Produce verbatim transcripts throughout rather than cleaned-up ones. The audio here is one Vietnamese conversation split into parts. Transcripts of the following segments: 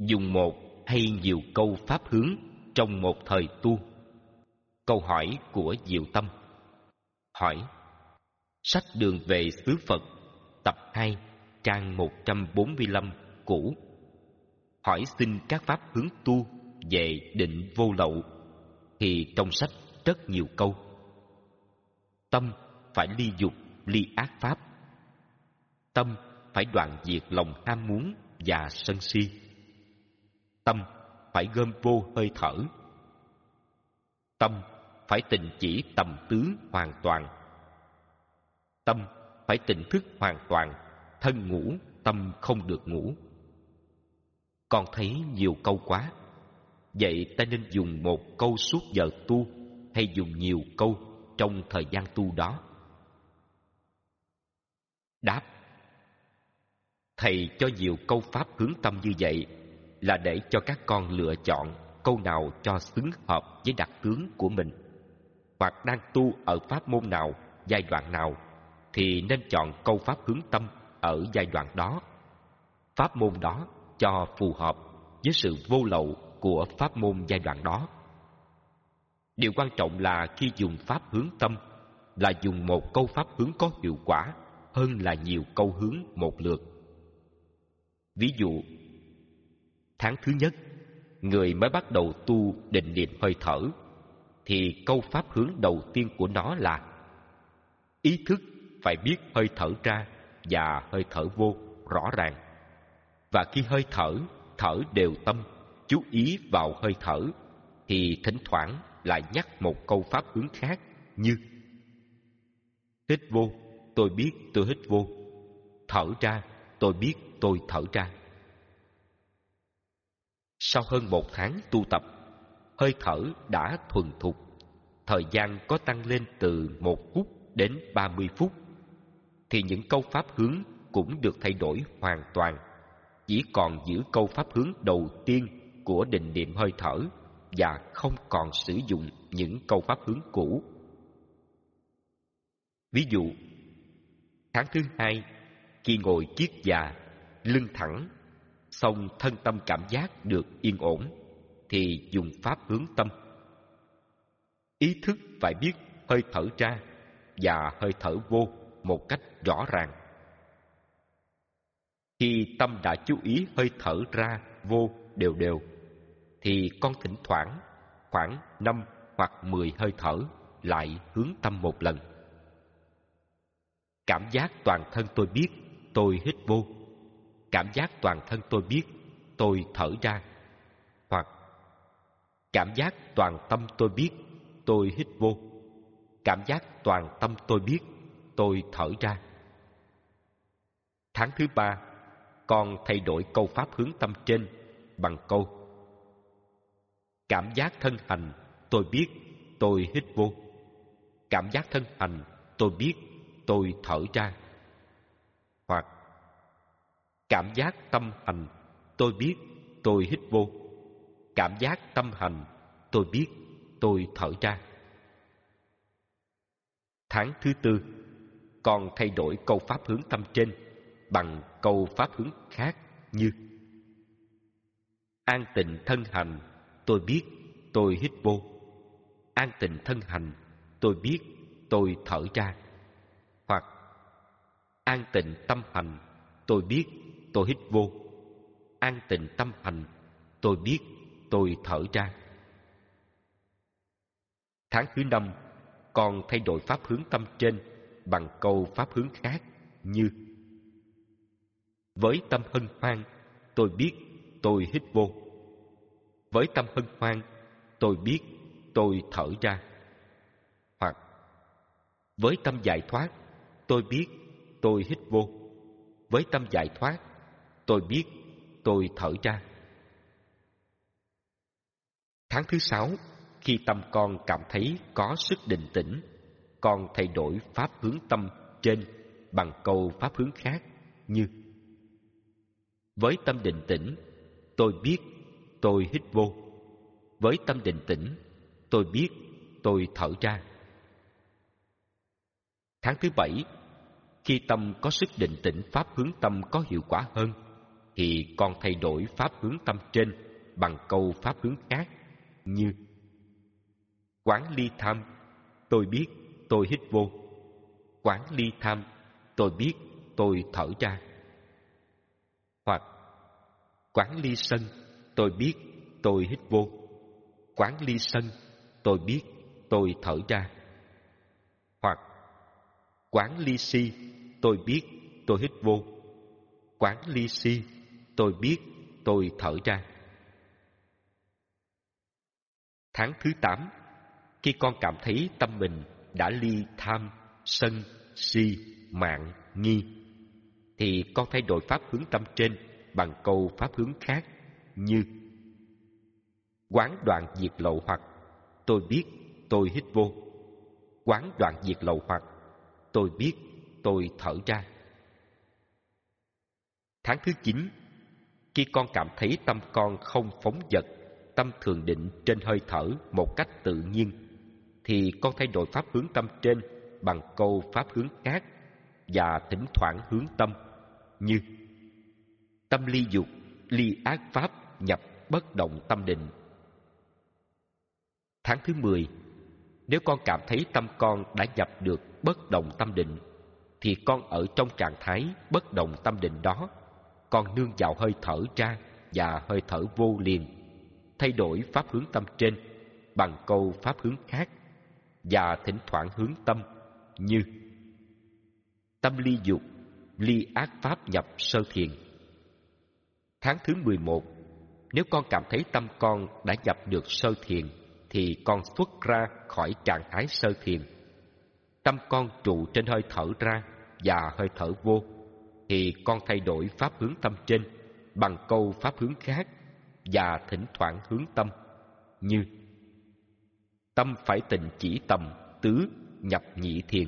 Dùng một hay nhiều câu pháp hướng trong một thời tu. Câu hỏi của Diệu Tâm. Hỏi: sách Đường về xứ Phật, tập hai, trang một trăm bốn mươi lăm cũ. Hỏi xin các pháp hướng tu về định vô lậu, thì trong sách rất nhiều câu. Tâm phải ly dục, ly ác pháp. Tâm phải đoạn diệt lòng ham muốn và sân si. Tâm phải gom vô hơi thở. Tâm phải tịnh chỉ tầm tứ hoàn toàn. Tâm phải tỉnh thức hoàn toàn, thân ngủ, tâm không được ngủ. Con thấy nhiều câu quá, vậy ta nên dùng một câu suốt giờ tu, hay dùng nhiều câu trong thời gian tu đó? Đáp: thầy cho nhiều câu pháp hướng tâm như vậy là để cho các con lựa chọn câu nào cho xứng hợp với đặc tướng của mình, hoặc đang tu ở pháp môn nào, giai đoạn nào, thì nên chọn câu pháp hướng tâm ở giai đoạn đó, pháp môn đó cho phù hợp với sự vô lậu của pháp môn giai đoạn đó. Điều quan trọng là khi dùng pháp hướng tâm là dùng một câu pháp hướng có hiệu quả hơn là nhiều câu hướng một lượt. Ví dụ, tháng thứ nhất, người mới bắt đầu tu định niệm hơi thở, thì câu pháp hướng đầu tiên của nó là: ý thức phải biết hơi thở ra và hơi thở vô rõ ràng, và khi hơi thở, thở đều tâm, chú ý vào hơi thở, thì thỉnh thoảng lại nhắc một câu pháp hướng khác như: hít vô, tôi biết tôi hít vô. Thở ra, tôi biết tôi thở ra. Sau hơn một tháng tu tập, hơi thở đã thuần thục, thời gian có tăng lên từ một phút đến ba mươi phút, thì những câu pháp hướng cũng được thay đổi hoàn toàn, chỉ còn giữ câu pháp hướng đầu tiên của định niệm hơi thở và không còn sử dụng những câu pháp hướng cũ. Ví dụ, tháng thứ hai, khi ngồi kiết già, lưng thẳng, xong thân tâm cảm giác được yên ổn, thì dùng pháp hướng tâm. Ý thức phải biết hơi thở ra và hơi thở vô một cách rõ ràng. Khi tâm đã chú ý hơi thở ra vô đều đều, thì con thỉnh thoảng khoảng năm hoặc mười hơi thở lại hướng tâm một lần. Cảm giác toàn thân tôi biết tôi hít vô. Cảm giác toàn thân tôi biết tôi thở ra. Hoặc cảm giác toàn tâm tôi biết tôi hít vô. Cảm giác toàn tâm tôi biết tôi thở ra. Tháng thứ ba, con thay đổi câu pháp hướng tâm trên bằng câu: cảm giác thân hành tôi biết tôi hít vô. Cảm giác thân hành tôi biết tôi thở ra. Hoặc cảm giác tâm hành tôi biết tôi hít vô. Cảm giác tâm hành tôi biết tôi thở ra. Tháng thứ tư, con thay đổi câu pháp hướng tâm trên bằng câu pháp hướng khác như: an tịnh thân hành tôi biết tôi hít vô. An tịnh thân hành tôi biết tôi thở ra. Hoặc an tịnh tâm hành tôi biết tôi hít vô. An tịnh tâm hành tôi biết tôi thở ra. Tháng thứ năm, con thay đổi pháp hướng tâm trên bằng câu pháp hướng khác như: với tâm hân hoan tôi biết tôi hít vô. Với tâm hân hoan tôi biết tôi thở ra. Hoặc với tâm giải thoát tôi biết tôi hít vô. Với tâm giải thoát tôi biết tôi thở ra. Tháng thứ sáu, khi tâm con cảm thấy có sức định tĩnh, con thay đổi pháp hướng tâm trên bằng câu pháp hướng khác như: với tâm định tĩnh tôi biết tôi hít vô. Với tâm định tĩnh tôi biết tôi thở ra. Tháng thứ bảy, khi tâm có sức định tĩnh, pháp hướng tâm có hiệu quả hơn, thì con thay đổi pháp hướng tâm trên bằng câu pháp hướng khác như: quán ly tham, tôi biết tôi hít vô. Quán ly tham, tôi biết tôi thở ra. Hoặc quán ly sân, tôi biết tôi hít vô. Quán ly sân, tôi biết tôi thở ra. Hoặc quán ly si, tôi biết tôi hít vô. Quán ly si, tôi biết tôi thở ra. Tháng thứ tám, khi con cảm thấy tâm mình đã ly tham, sân, si, mạn, nghi, thì con thay đổi pháp hướng tâm trên bằng câu pháp hướng khác như: quán đoạn diệt lậu hoặc, tôi biết tôi hít vô. Quán đoạn diệt lậu hoặc, tôi biết tôi thở ra. Tháng thứ chín, khi con cảm thấy tâm con không phóng dật, tâm thường định trên hơi thở một cách tự nhiên, thì con thay đổi pháp hướng tâm trên bằng câu pháp hướng khác và thỉnh thoảng hướng tâm như: tâm ly dục, ly ác pháp, nhập bất động tâm định. Tháng thứ mười, nếu con cảm thấy tâm con đã nhập được bất động tâm định, thì con ở trong trạng thái bất động tâm định đó, con nương vào hơi thở ra và hơi thở vô liền, thay đổi pháp hướng tâm trên bằng câu pháp hướng khác và thỉnh thoảng hướng tâm như: tâm ly dục, ly ác pháp, nhập sơ thiền. Tháng thứ mười một, nếu con cảm thấy tâm con đã nhập được sơ thiền, thì con xuất ra khỏi trạng thái sơ thiền. Tâm con trụ trên hơi thở ra và hơi thở vô, thì con thay đổi pháp hướng tâm trên bằng câu pháp hướng khác và thỉnh thoảng hướng tâm như: tâm phải tịnh chỉ tầm tứ, nhập nhị thiền.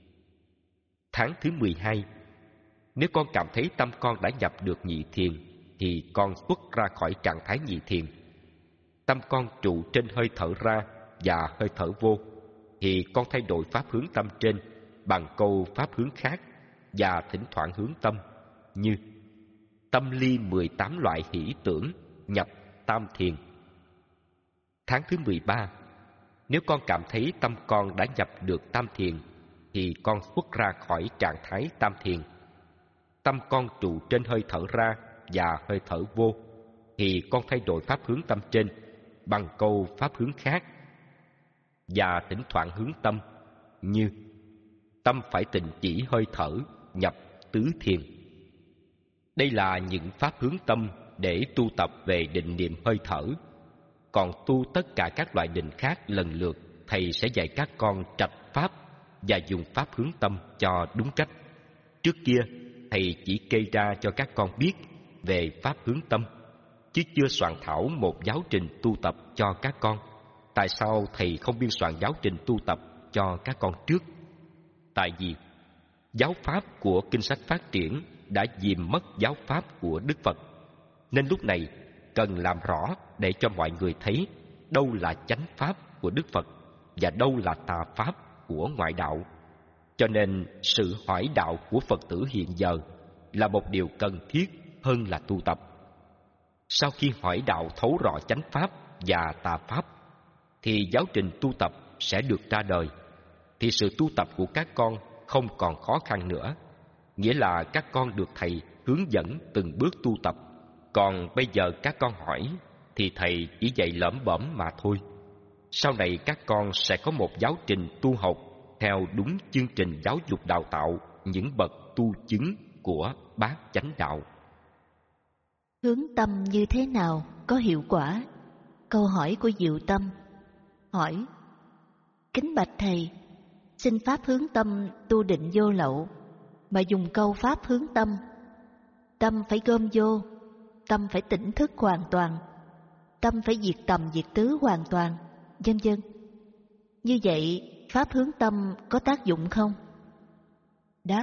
Tháng thứ mười hai, nếu con cảm thấy tâm con đã nhập được nhị thiền, thì con xuất ra khỏi trạng thái nhị thiền. Tâm con trụ trên hơi thở ra và hơi thở vô, thì con thay đổi pháp hướng tâm trên bằng câu pháp hướng khác và thỉnh thoảng hướng tâm như: tâm ly mười tám loại hỷ tưởng, nhập tam thiền. Tháng thứ mười ba, nếu con cảm thấy tâm con đã nhập được tam thiền, thì con xuất ra khỏi trạng thái tam thiền. Tâm con trụ trên hơi thở ra và hơi thở vô, thì con thay đổi pháp hướng tâm trên bằng câu pháp hướng khác và thỉnh thoảng hướng tâm như: tâm phải tịnh chỉ hơi thở, nhập tứ thiền. Đây là những pháp hướng tâm để tu tập về định niệm hơi thở. Còn tu tất cả các loại định khác lần lượt, thầy sẽ dạy các con trạch pháp và dùng pháp hướng tâm cho đúng cách. Trước kia, thầy chỉ kê ra cho các con biết về pháp hướng tâm, chứ chưa soạn thảo một giáo trình tu tập cho các con. Tại sao thầy không biên soạn giáo trình tu tập cho các con trước? Tại vì giáo pháp của kinh sách phát triển đã dìm mất giáo pháp của Đức Phật, nên lúc này cần làm rõ để cho mọi người thấy đâu là chánh pháp của Đức Phật và đâu là tà pháp của ngoại đạo. Cho nên sự hỏi đạo của Phật tử hiện giờ là một điều cần thiết hơn là tu tập. Sau khi hỏi đạo thấu rõ chánh pháp và tà pháp, thì giáo trình tu tập sẽ được ra đời. Thì sự tu tập của các con không còn khó khăn nữa, nghĩa là các con được thầy hướng dẫn từng bước tu tập. Còn bây giờ các con hỏi thì thầy chỉ dạy lẩm bẩm mà thôi. Sau này các con sẽ có một giáo trình tu học theo đúng chương trình giáo dục đào tạo những bậc tu chứng của bát chánh đạo. Hướng tâm như thế nào có hiệu quả? Câu hỏi của Diệu Tâm. Hỏi: kính bạch thầy, xin pháp hướng tâm tu định vô lậu, mà dùng câu pháp hướng tâm. Tâm phải gom vô, tâm phải tỉnh thức hoàn toàn, tâm phải diệt tầm diệt tứ hoàn toàn, vân vân. Như vậy, pháp hướng tâm có tác dụng không? Đáp: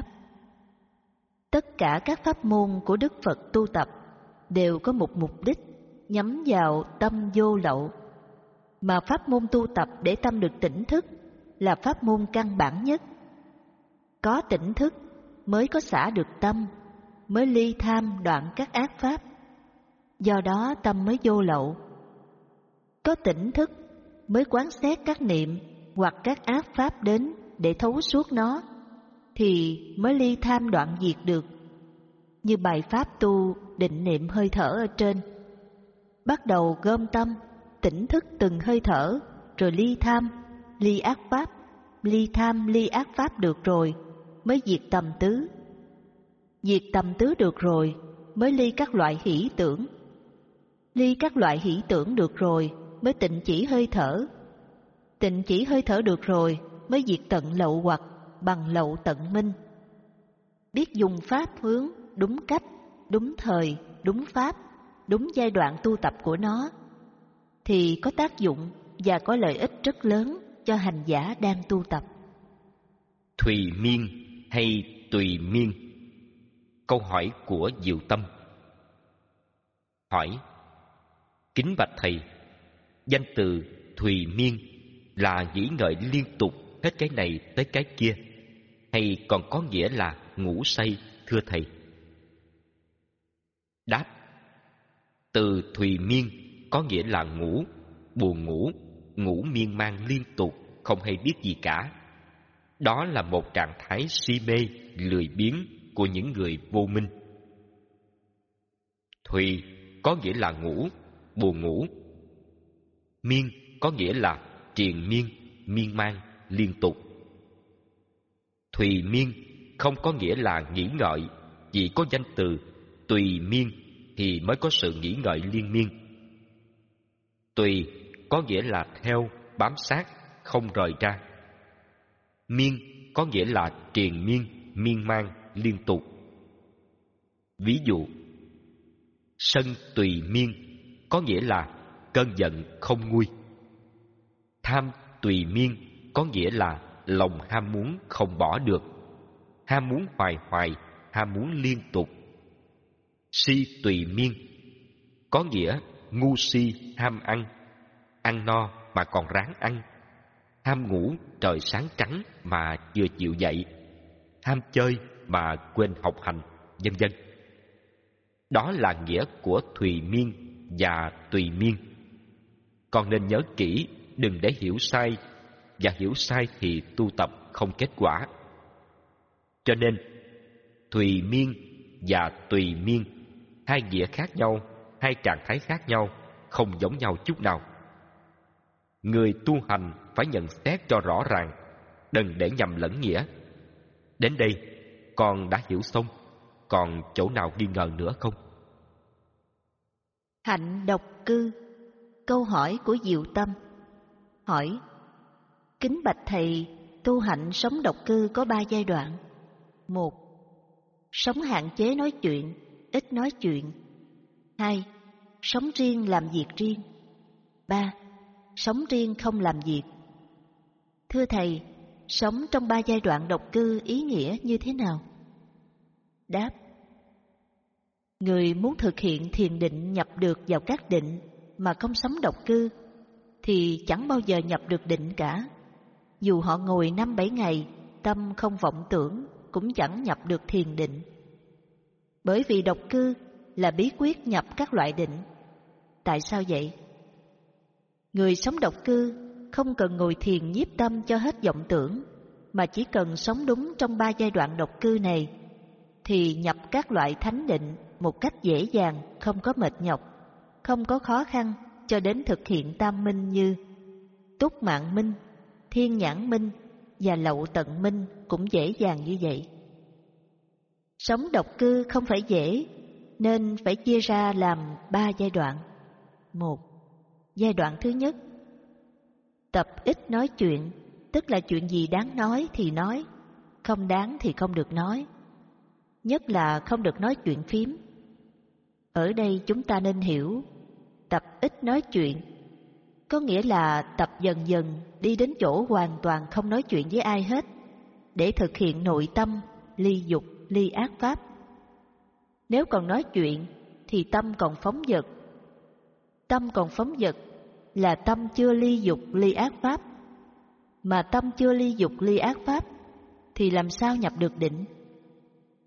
tất cả các pháp môn của Đức Phật tu tập đều có một mục đích nhắm vào tâm vô lậu. Mà pháp môn tu tập để tâm được tỉnh thức là pháp môn căn bản nhất. Có tỉnh thức mới có xả được tâm, mới ly tham đoạn các ác pháp, do đó tâm mới vô lậu. Có tỉnh thức mới quán xét các niệm hoặc các ác pháp đến để thấu suốt nó, thì mới ly tham đoạn diệt được. Như bài pháp tu định niệm hơi thở ở trên, bắt đầu gom tâm, tỉnh thức từng hơi thở, rồi ly tham, ly ác pháp, ly tham, ly ác pháp được rồi, mới diệt tầm tứ. Diệt tầm tứ được rồi, mới ly các loại hỷ tưởng. Ly các loại hỷ tưởng được rồi, mới tịnh chỉ hơi thở. Tịnh chỉ hơi thở được rồi, mới diệt tận lậu hoặc bằng lậu tận minh. Biết dùng pháp hướng đúng cách, đúng thời, đúng pháp, đúng giai đoạn tu tập của nó, thì có tác dụng và có lợi ích rất lớn cho hành giả đang tu tập. Thùy miên hay tùy miên? Câu hỏi của Diệu Tâm. Hỏi: kính bạch thầy, danh từ thùy miên là nghĩ ngợi liên tục hết cái này tới cái kia, hay còn có nghĩa là ngủ say, thưa thầy? Đáp: từ thùy miên có nghĩa là ngủ, buồn ngủ, ngủ miên man liên tục, không hay biết gì cả. Đó là một trạng thái si mê, lười biếng của những người vô minh. Thùy có nghĩa là ngủ, buồn ngủ. Miên có nghĩa là triền miên, miên man, liên tục. Thùy miên không có nghĩa là nghĩ ngợi, chỉ có danh từ tùy miên thì mới có sự nghĩ ngợi liên miên. Tùy có nghĩa là theo, bám sát, không rời ra. Miên có nghĩa là triền miên, miên man, liên tục. Ví dụ: sân tùy miên có nghĩa là cơn giận không nguôi. Tham tùy miên có nghĩa là lòng ham muốn không bỏ được, ham muốn hoài hoài, ham muốn liên tục. Si tùy miên có nghĩa ngu si ham ăn, ăn no mà còn ráng ăn, ham ngủ trời sáng trắng mà chưa chịu dậy, ham chơi mà quên học hành, vân vân. Đó là nghĩa của thùy miên và tùy miên. Con nên nhớ kỹ, đừng để hiểu sai, và hiểu sai thì tu tập không kết quả. Cho nên thùy miên và tùy miên, hai nghĩa khác nhau, hai trạng thái khác nhau, không giống nhau chút nào. Người tu hành phải nhận xét cho rõ ràng, đừng để nhầm lẫn nghĩa. Đến đây con đã hiểu xong, còn chỗ nào nghi ngờ nữa không? Hạnh độc cư. Câu hỏi của Diệu Tâm. Hỏi: kính bạch thầy, tu hạnh sống độc cư có ba giai đoạn. Một, sống hạn chế nói chuyện, ít nói chuyện. Hai, sống riêng làm việc riêng. Ba, sống riêng không làm việc. Thưa thầy, sống trong ba giai đoạn độc cư ý nghĩa như thế nào? Đáp: người muốn thực hiện thiền định nhập được vào các định mà không sống độc cư thì chẳng bao giờ nhập được định cả. Dù họ ngồi năm bảy ngày, tâm không vọng tưởng, cũng chẳng nhập được thiền định. Bởi vì độc cư là bí quyết nhập các loại định. Tại sao vậy? Người sống độc cư không cần ngồi thiền nhiếp tâm cho hết vọng tưởng, mà chỉ cần sống đúng trong ba giai đoạn độc cư này, thì nhập các loại thánh định một cách dễ dàng, không có mệt nhọc, không có khó khăn cho đến thực hiện tam minh như túc mạng minh, thiên nhãn minh và lậu tận minh cũng dễ dàng như vậy. Sống độc cư không phải dễ, nên phải chia ra làm ba giai đoạn. Một, giai đoạn thứ nhất, tập ít nói chuyện, tức là chuyện gì đáng nói thì nói, không đáng thì không được nói. Nhất là không được nói chuyện phím. Ở đây chúng ta nên hiểu, tập ít nói chuyện có nghĩa là tập dần dần đi đến chỗ hoàn toàn không nói chuyện với ai hết, để thực hiện nội tâm, ly dục, ly ác pháp. Nếu còn nói chuyện thì tâm còn phóng dật. Tâm còn phóng dật là tâm chưa ly dục, ly ác pháp. Mà tâm chưa ly dục, ly ác pháp thì làm sao nhập được định?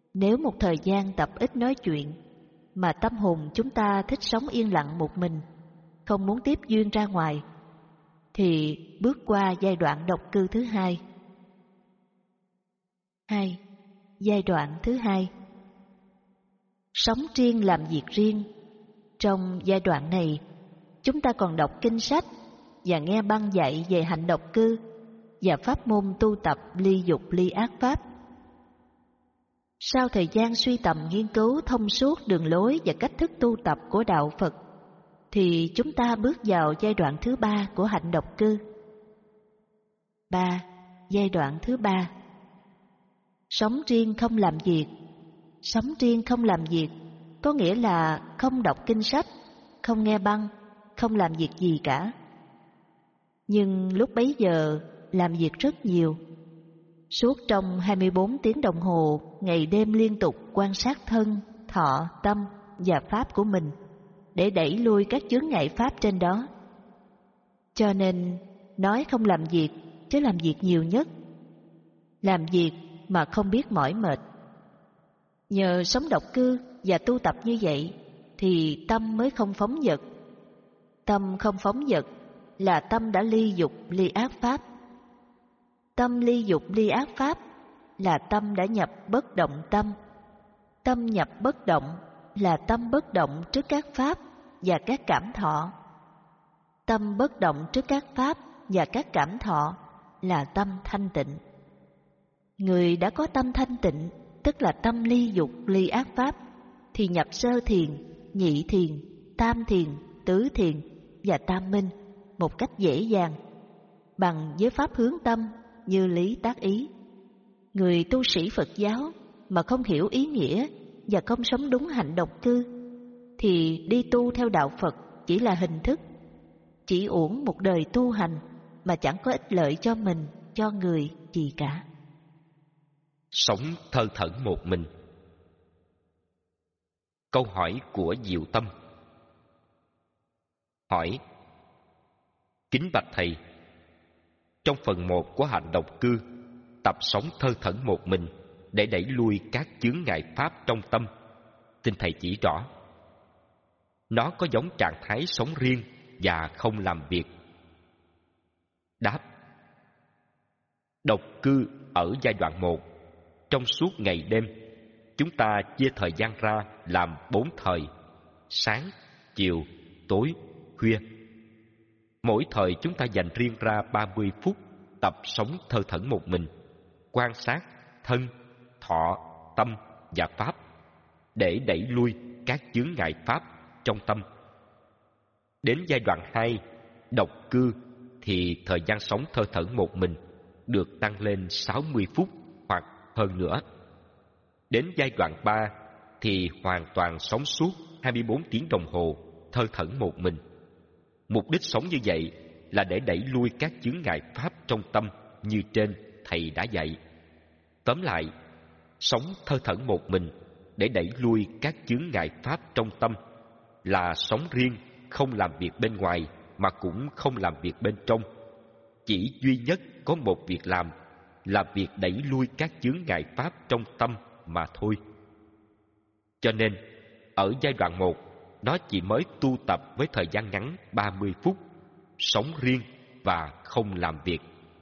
Nếu một thời gian tập ít nói chuyện, mà tâm hồn chúng ta thích sống yên lặng một mình, không muốn tiếp duyên ra ngoài, thì bước qua giai đoạn độc cư thứ hai. Hai, giai đoạn thứ hai. Sống riêng làm việc riêng. Trong giai đoạn này, chúng ta còn đọc kinh sách và nghe băng dạy về hạnh độc cư và pháp môn tu tập ly dục ly ác pháp. Sau thời gian suy tầm nghiên cứu thông suốt đường lối và cách thức tu tập của đạo Phật, thì chúng ta bước vào giai đoạn thứ ba của hạnh độc cư. Ba, giai đoạn thứ ba. Sống riêng không làm việc. Sống riêng không làm việc có nghĩa là không đọc kinh sách, không nghe băng, không làm việc gì cả. Nhưng lúc bấy giờ làm việc rất nhiều. Suốt trong hai mươi bốn tiếng đồng hồ, ngày đêm liên tục quan sát thân, thọ, tâm và pháp của mình để đẩy lui các chướng ngại pháp trên đó. Cho nên nói không làm việc chứ làm việc nhiều nhất. Làm việc mà không biết mỏi mệt. Nhờ sống độc cư và tu tập như vậy thì tâm mới không phóng dật. Tâm không phóng dật là tâm đã ly dục ly ác pháp. Tâm ly dục ly ác pháp là tâm đã nhập bất động tâm. Tâm nhập bất động là tâm bất động trước các pháp và các cảm thọ. Tâm bất động trước các pháp và các cảm thọ là tâm thanh tịnh. Người đã có tâm thanh tịnh, tức là tâm ly dục ly ác pháp, thì nhập sơ thiền, nhị thiền, tam thiền, tứ thiền và tam minh một cách dễ dàng, bằng với pháp hướng tâm như lý tác ý. Người tu sĩ Phật giáo mà không hiểu ý nghĩa và không sống đúng hạnh độc cư, thì đi tu theo đạo Phật chỉ là hình thức, chỉ uổng một đời tu hành mà chẳng có ích lợi cho mình, cho người gì cả. Sống thơ thẩn một mình. Câu hỏi của Diệu Tâm. Hỏi: kính bạch thầy, trong phần một của hạnh độc cư, tập sống thơ thẩn một mình để đẩy lui các chướng ngại pháp trong tâm, xin thầy chỉ rõ. Nó có giống trạng thái sống riêng và không làm việc? Đáp: độc cư ở giai đoạn một, trong suốt ngày đêm, chúng ta chia thời gian ra làm bốn thời: sáng, chiều, tối, khuya. Mỗi thời chúng ta dành riêng ra ba mươi phút tập sống thơ thẩn một mình, quan sát thân, thọ, tâm và pháp để đẩy lui các chướng ngại pháp trong tâm. Đến giai đoạn hai, độc cư, thì thời gian sống thơ thẩn một mình được tăng lên sáu mươi phút hoặc hơn nữa. Đến giai đoạn ba thì hoàn toàn sống suốt hai mươi bốn tiếng đồng hồ thơ thẩn một mình. Mục đích sống như vậy là để đẩy lui các chướng ngại pháp trong tâm như trên thầy đã dạy. Tóm lại, sống thơ thẩn một mình để đẩy lui các chướng ngại pháp trong tâm là sống riêng, không làm việc bên ngoài mà cũng không làm việc bên trong. Chỉ duy nhất có một việc làm là việc đẩy lui các chướng ngại pháp trong tâm mà thôi. Cho nên, ở giai đoạn một, nó chỉ mới tu tập với thời gian ngắn ba mươi phút, sống riêng và không làm việc.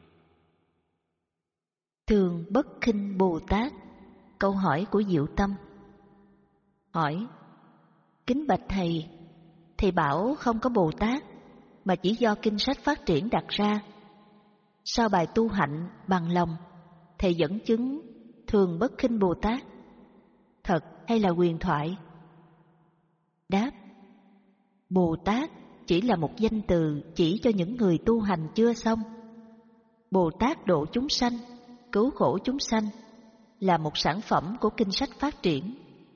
Thường Bất Khinh Bồ Tát. Câu hỏi của Diệu Tâm. Hỏi: kính bạch thầy, thầy bảo không có Bồ Tát mà chỉ do kinh sách phát triển đặt ra. Sau bài tu hạnh bằng lòng, thầy dẫn chứng Thường Bất Khinh Bồ Tát, thật hay là huyền thoại? Đáp: Bồ Tát chỉ là một danh từ chỉ cho những người tu hành chưa xong. Bồ Tát độ chúng sanh, cứu khổ chúng sanh là một sản phẩm của kinh sách phát triển.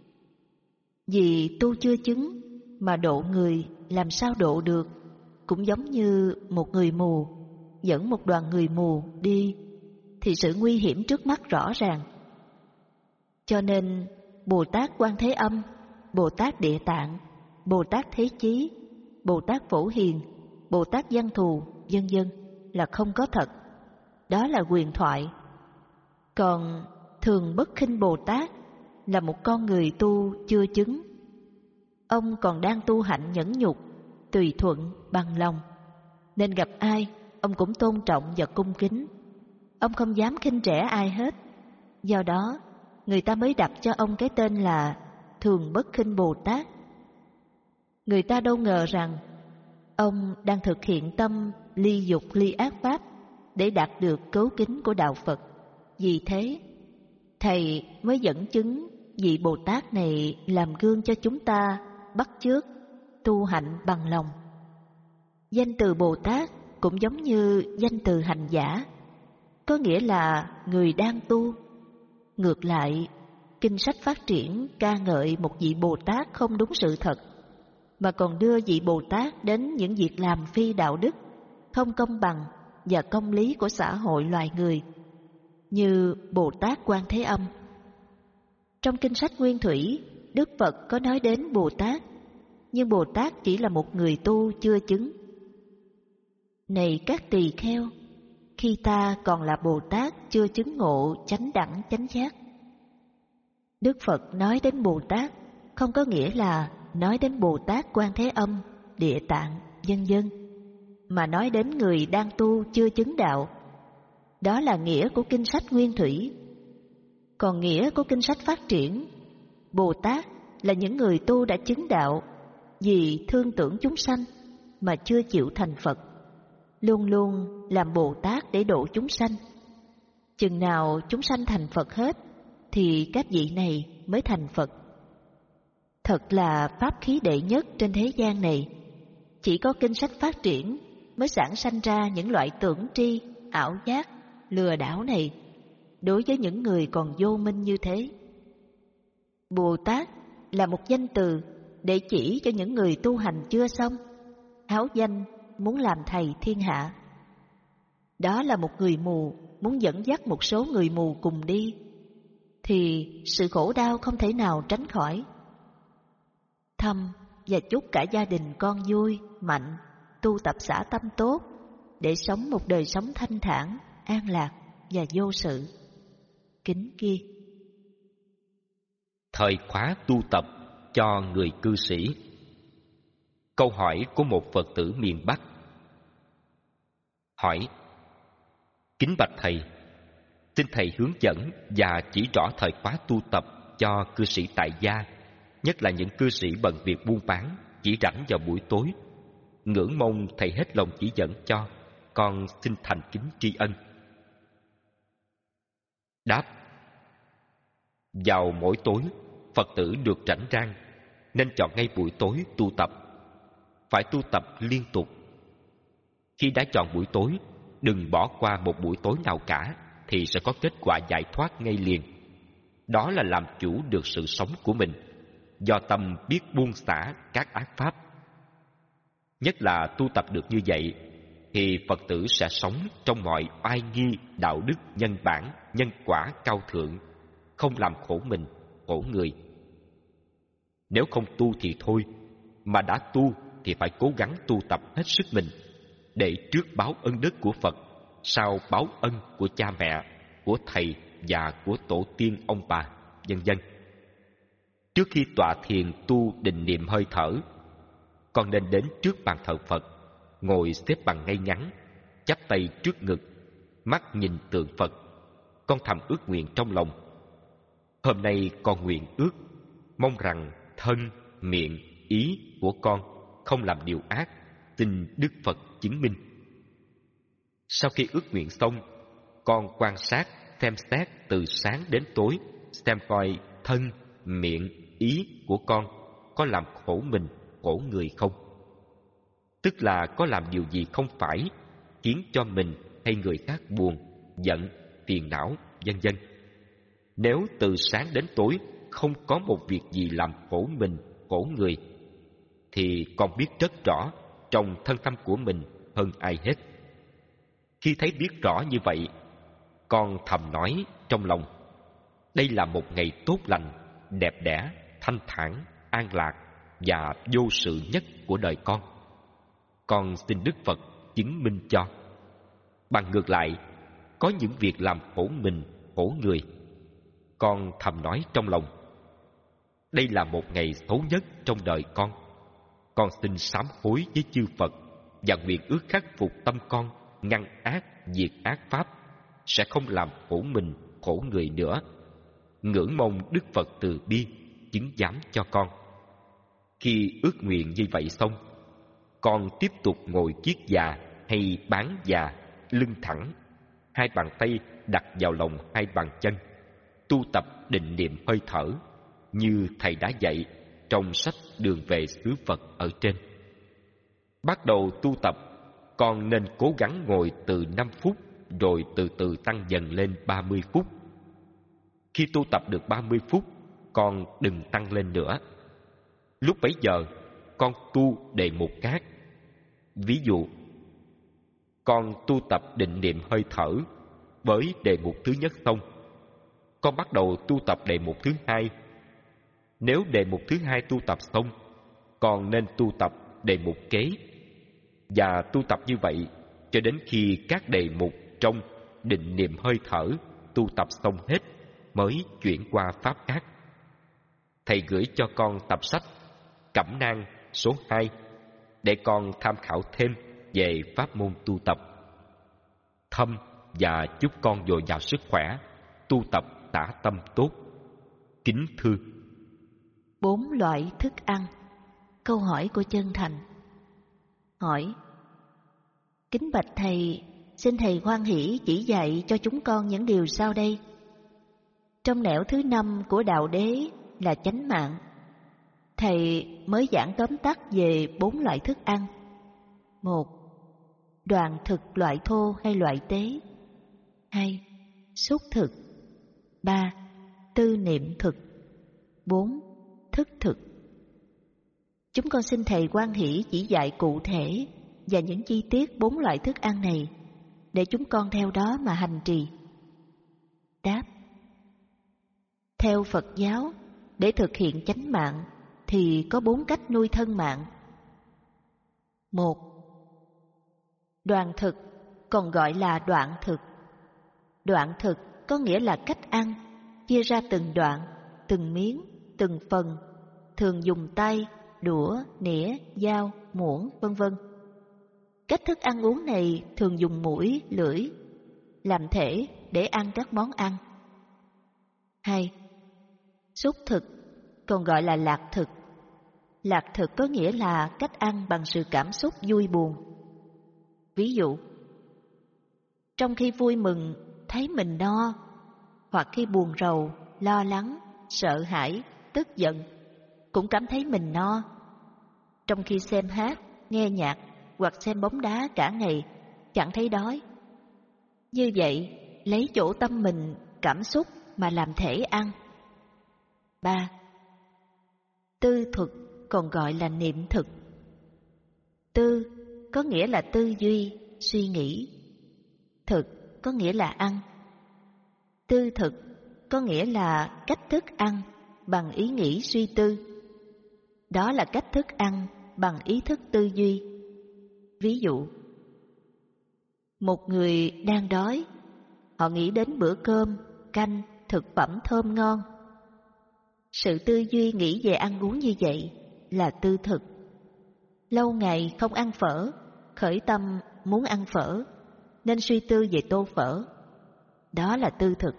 Vì tu chưa chứng mà độ người làm sao độ được, cũng giống như một người mù dẫn một đoàn người mù đi thì sự nguy hiểm trước mắt rõ ràng. Cho nên Bồ Tát Quan Thế Âm, Bồ Tát Địa Tạng, Bồ Tát Thế Chí, Bồ Tát Phổ Hiền, Bồ Tát Văn Thù, vân vân là không có thật. Đó là huyền thoại. Còn Thường Bất Khinh Bồ Tát là một con người tu chưa chứng. Ông còn đang tu hạnh nhẫn nhục, tùy thuận, bằng lòng, nên gặp ai ông cũng tôn trọng và cung kính. Ông không dám khinh rẻ ai hết. Do đó, người ta mới đặt cho ông cái tên là Thường Bất Khinh Bồ Tát. Người ta đâu ngờ rằng ông đang thực hiện tâm ly dục ly ác pháp để đạt được cấu kính của đạo Phật. Vì thế, Thầy mới dẫn chứng vị Bồ Tát này làm gương cho chúng ta bắt chước tu hạnh bằng lòng. Danh từ Bồ Tát cũng giống như danh từ hành giả, có nghĩa là người đang tu. Ngược lại, kinh sách phát triển ca ngợi một vị Bồ Tát không đúng sự thật, mà còn đưa vị Bồ Tát đến những việc làm phi đạo đức, không công bằng và công lý của xã hội loài người, như Bồ Tát Quan Thế Âm. Trong kinh sách Nguyên Thủy, Đức Phật có nói đến Bồ Tát, nhưng Bồ Tát chỉ là một người tu chưa chứng. Này các tỳ kheo, khi ta còn là Bồ Tát chưa chứng ngộ chánh đẳng chánh giác. Đức Phật nói đến Bồ Tát không có nghĩa là nói đến Bồ Tát Quan Thế Âm, Địa Tạng, vân vân, mà nói đến người đang tu chưa chứng đạo. Đó là nghĩa của kinh sách Nguyên Thủy. Còn nghĩa của kinh sách Phát Triển, Bồ Tát là những người tu đã chứng đạo vì thương tưởng chúng sanh mà chưa chịu thành Phật, luôn luôn làm Bồ Tát để độ chúng sanh. Chừng nào chúng sanh thành Phật hết thì các vị này mới thành Phật. Thật là pháp khí đệ nhất trên thế gian này. Chỉ có kinh sách Phát Triển mới sản sanh ra những loại tưởng tri, ảo giác, lừa đảo này đối với những người còn vô minh như thế. Bồ Tát là một danh từ để chỉ cho những người tu hành chưa xong, áo danh muốn làm thầy thiên hạ. Đó là một người mù muốn dẫn dắt một số người mù cùng đi, thì sự khổ đau không thể nào tránh khỏi. Thăm và chúc cả gia đình con vui, mạnh, tu tập xả tâm tốt để sống một đời sống thanh thản, an lạc và vô sự. Kính ghi. Thời khóa tu tập cho người cư sĩ. Câu hỏi của một Phật tử miền Bắc. Hỏi: Kính bạch Thầy, xin Thầy hướng dẫn và chỉ rõ thời khóa tu tập cho cư sĩ tại gia, nhất là những cư sĩ bận việc buôn bán, chỉ rảnh vào buổi tối. Ngưỡng mong Thầy hết lòng chỉ dẫn cho, con xin thành kính tri ân. Đáp: Vào mỗi tối, Phật tử được rảnh rang, nên chọn ngay buổi tối tu tập. Phải tu tập liên tục. Khi đã chọn buổi tối, đừng bỏ qua một buổi tối nào cả, thì sẽ có kết quả giải thoát ngay liền. Đó là làm chủ được sự sống của mình, do tâm biết buông xả các ác pháp. Nhất là tu tập được như vậy, thì Phật tử sẽ sống trong mọi oai nghi, đạo đức, nhân bản, nhân quả cao thượng, không làm khổ mình, khổ người. Nếu không tu thì thôi, mà đã tu thì phải cố gắng tu tập hết sức mình, để trước báo ân đức của Phật, sau báo ân của cha mẹ, của thầy và của tổ tiên ông bà, vân vân. Trước khi tọa thiền tu định niệm hơi thở, con nên đến trước bàn thờ Phật, ngồi xếp bằng ngay ngắn, chắp tay trước ngực, mắt nhìn tượng Phật. Con thầm ước nguyện trong lòng: hôm nay con nguyện ước, mong rằng thân, miệng, ý của con không làm điều ác, xin Đức Phật chứng minh. Sau khi ước nguyện xong, con quan sát, xem xét từ sáng đến tối, xem coi thân, miệng, ý của con có làm khổ mình, khổ người không. Tức là có làm điều gì không phải, khiến cho mình hay người khác buồn, giận, phiền não, vân vân. Nếu từ sáng đến tối không có một việc gì làm khổ mình, khổ người, thì con biết rất rõ trong thân tâm của mình hơn ai hết. Khi thấy biết rõ như vậy, con thầm nói trong lòng: đây là một ngày tốt lành, đẹp đẽ, thanh thản, an lạc và vô sự nhất của đời con. Con xin Đức Phật chứng minh cho. Bằng ngược lại, có những việc làm khổ mình, khổ người, con thầm nói trong lòng: Đây là một ngày xấu nhất trong đời con. Con xin sám hối với chư Phật và nguyện ước khắc phục tâm con, ngăn ác, diệt ác pháp, sẽ không làm khổ mình, khổ người nữa. Ngưỡng mong Đức Phật từ bi chứng giám cho con. Khi ước nguyện như vậy xong, con tiếp tục ngồi kiết già hay bán già, lưng thẳng, hai bàn tay đặt vào lòng hai bàn chân, tu tập định niệm hơi thở như thầy đã dạy trong sách Đường về xứ Phật ở trên. Bắt đầu tu tập, con nên cố gắng ngồi từ năm phút rồi từ từ tăng dần lên ba mươi phút. Khi tu tập được ba mươi phút, con đừng tăng lên nữa. Lúc bấy giờ, con tu đề mục khác. Ví dụ, con tu tập định niệm hơi thở với đề mục thứ nhất xong, con bắt đầu tu tập đề mục thứ hai. Nếu đề mục thứ hai tu tập xong, con nên tu tập đề mục kế, và tu tập như vậy cho đến khi các đề mục trong định niệm hơi thở tu tập xong hết mới chuyển qua pháp khác. Thầy gửi cho con tập sách Cẩm nang số hai để con tham khảo thêm về pháp môn tu tập. Thâm và chúc con dồi dào sức khỏe, tu tập tả tâm tốt. Kính thưa. Bốn loại thức ăn. Câu hỏi của Chân Thành. Hỏi: kính bạch thầy, xin thầy hoan hỷ chỉ dạy cho chúng con những điều sau đây. Trong nẻo thứ năm của đạo đế là chánh mạng. Thầy mới giảng tóm tắt về bốn loại thức ăn. Một, đoàn thực loại thô hay loại tế. Hai, xúc thực. Ba, tư niệm thực. Bốn, thức thực. Chúng con xin thầy hoan hỷ chỉ dạy cụ thể và những chi tiết bốn loại thức ăn này để chúng con theo đó mà hành trì. Đáp: theo Phật giáo, để thực hiện chánh mạng thì có bốn cách nuôi thân mạng. Một, đoàn thực, còn gọi là đoạn thực. Đoạn thực có nghĩa là cách ăn, chia ra từng đoạn, từng miếng, từng phần, thường dùng tay, đũa, nĩa, dao, muỗng, vân vân. Cách thức ăn uống này thường dùng mũi, lưỡi, làm thể để ăn các món ăn. Hai, xúc thực, còn gọi là lạc thực. Lạc thực có nghĩa là cách ăn bằng sự cảm xúc vui buồn. Ví dụ, trong khi vui mừng thấy mình no, hoặc khi buồn rầu, lo lắng, sợ hãi, tức giận cũng cảm thấy mình no. Trong khi xem hát, nghe nhạc hoặc xem bóng đá cả ngày chẳng thấy đói. Như vậy, lấy chỗ tâm mình cảm xúc mà làm thể ăn. Ba, tư thực, còn gọi là niệm thực. Tư có nghĩa là tư duy, suy nghĩ. Thực có nghĩa là ăn. Tư thực có nghĩa là cách thức ăn bằng ý nghĩ suy tư. Đó là cách thức ăn bằng ý thức tư duy. Ví dụ, một người đang đói, họ nghĩ đến bữa cơm, canh, thực phẩm thơm ngon. Sự tư duy nghĩ về ăn uống như vậy là tư thực. Lâu ngày không ăn phở, khởi tâm muốn ăn phở, nên suy tư về tô phở. Đó là tư thực.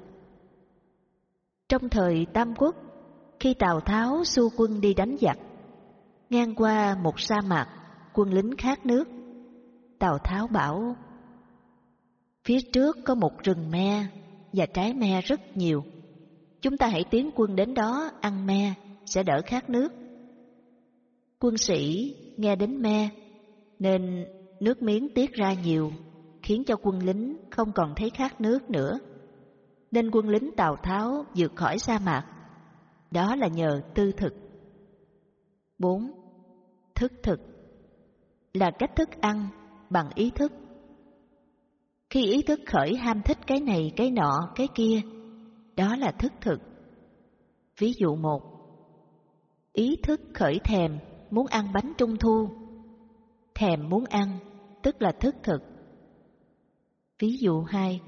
Trong thời Tam Quốc, khi Tào Tháo xua quân đi đánh giặc, ngang qua một sa mạc, quân lính khát nước. Tào Tháo bảo: phía trước có một rừng me và trái me rất nhiều. Chúng ta hãy tiến quân đến đó ăn me, sẽ đỡ khát nước. Quân sĩ nghe đến me nên nước miếng tiết ra nhiều, khiến cho quân lính không còn thấy khát nước nữa. Nên quân lính Tào Tháo vượt khỏi sa mạc. Đó là nhờ tư thực. Bốn, thức thực là cách thức ăn bằng ý thức. Khi ý thức khởi ham thích cái này, cái nọ, cái kia, đó là thức thực. Ví dụ một, ý thức khởi thèm muốn ăn bánh trung thu. Thèm muốn ăn tức là thức thực. Ví dụ hai,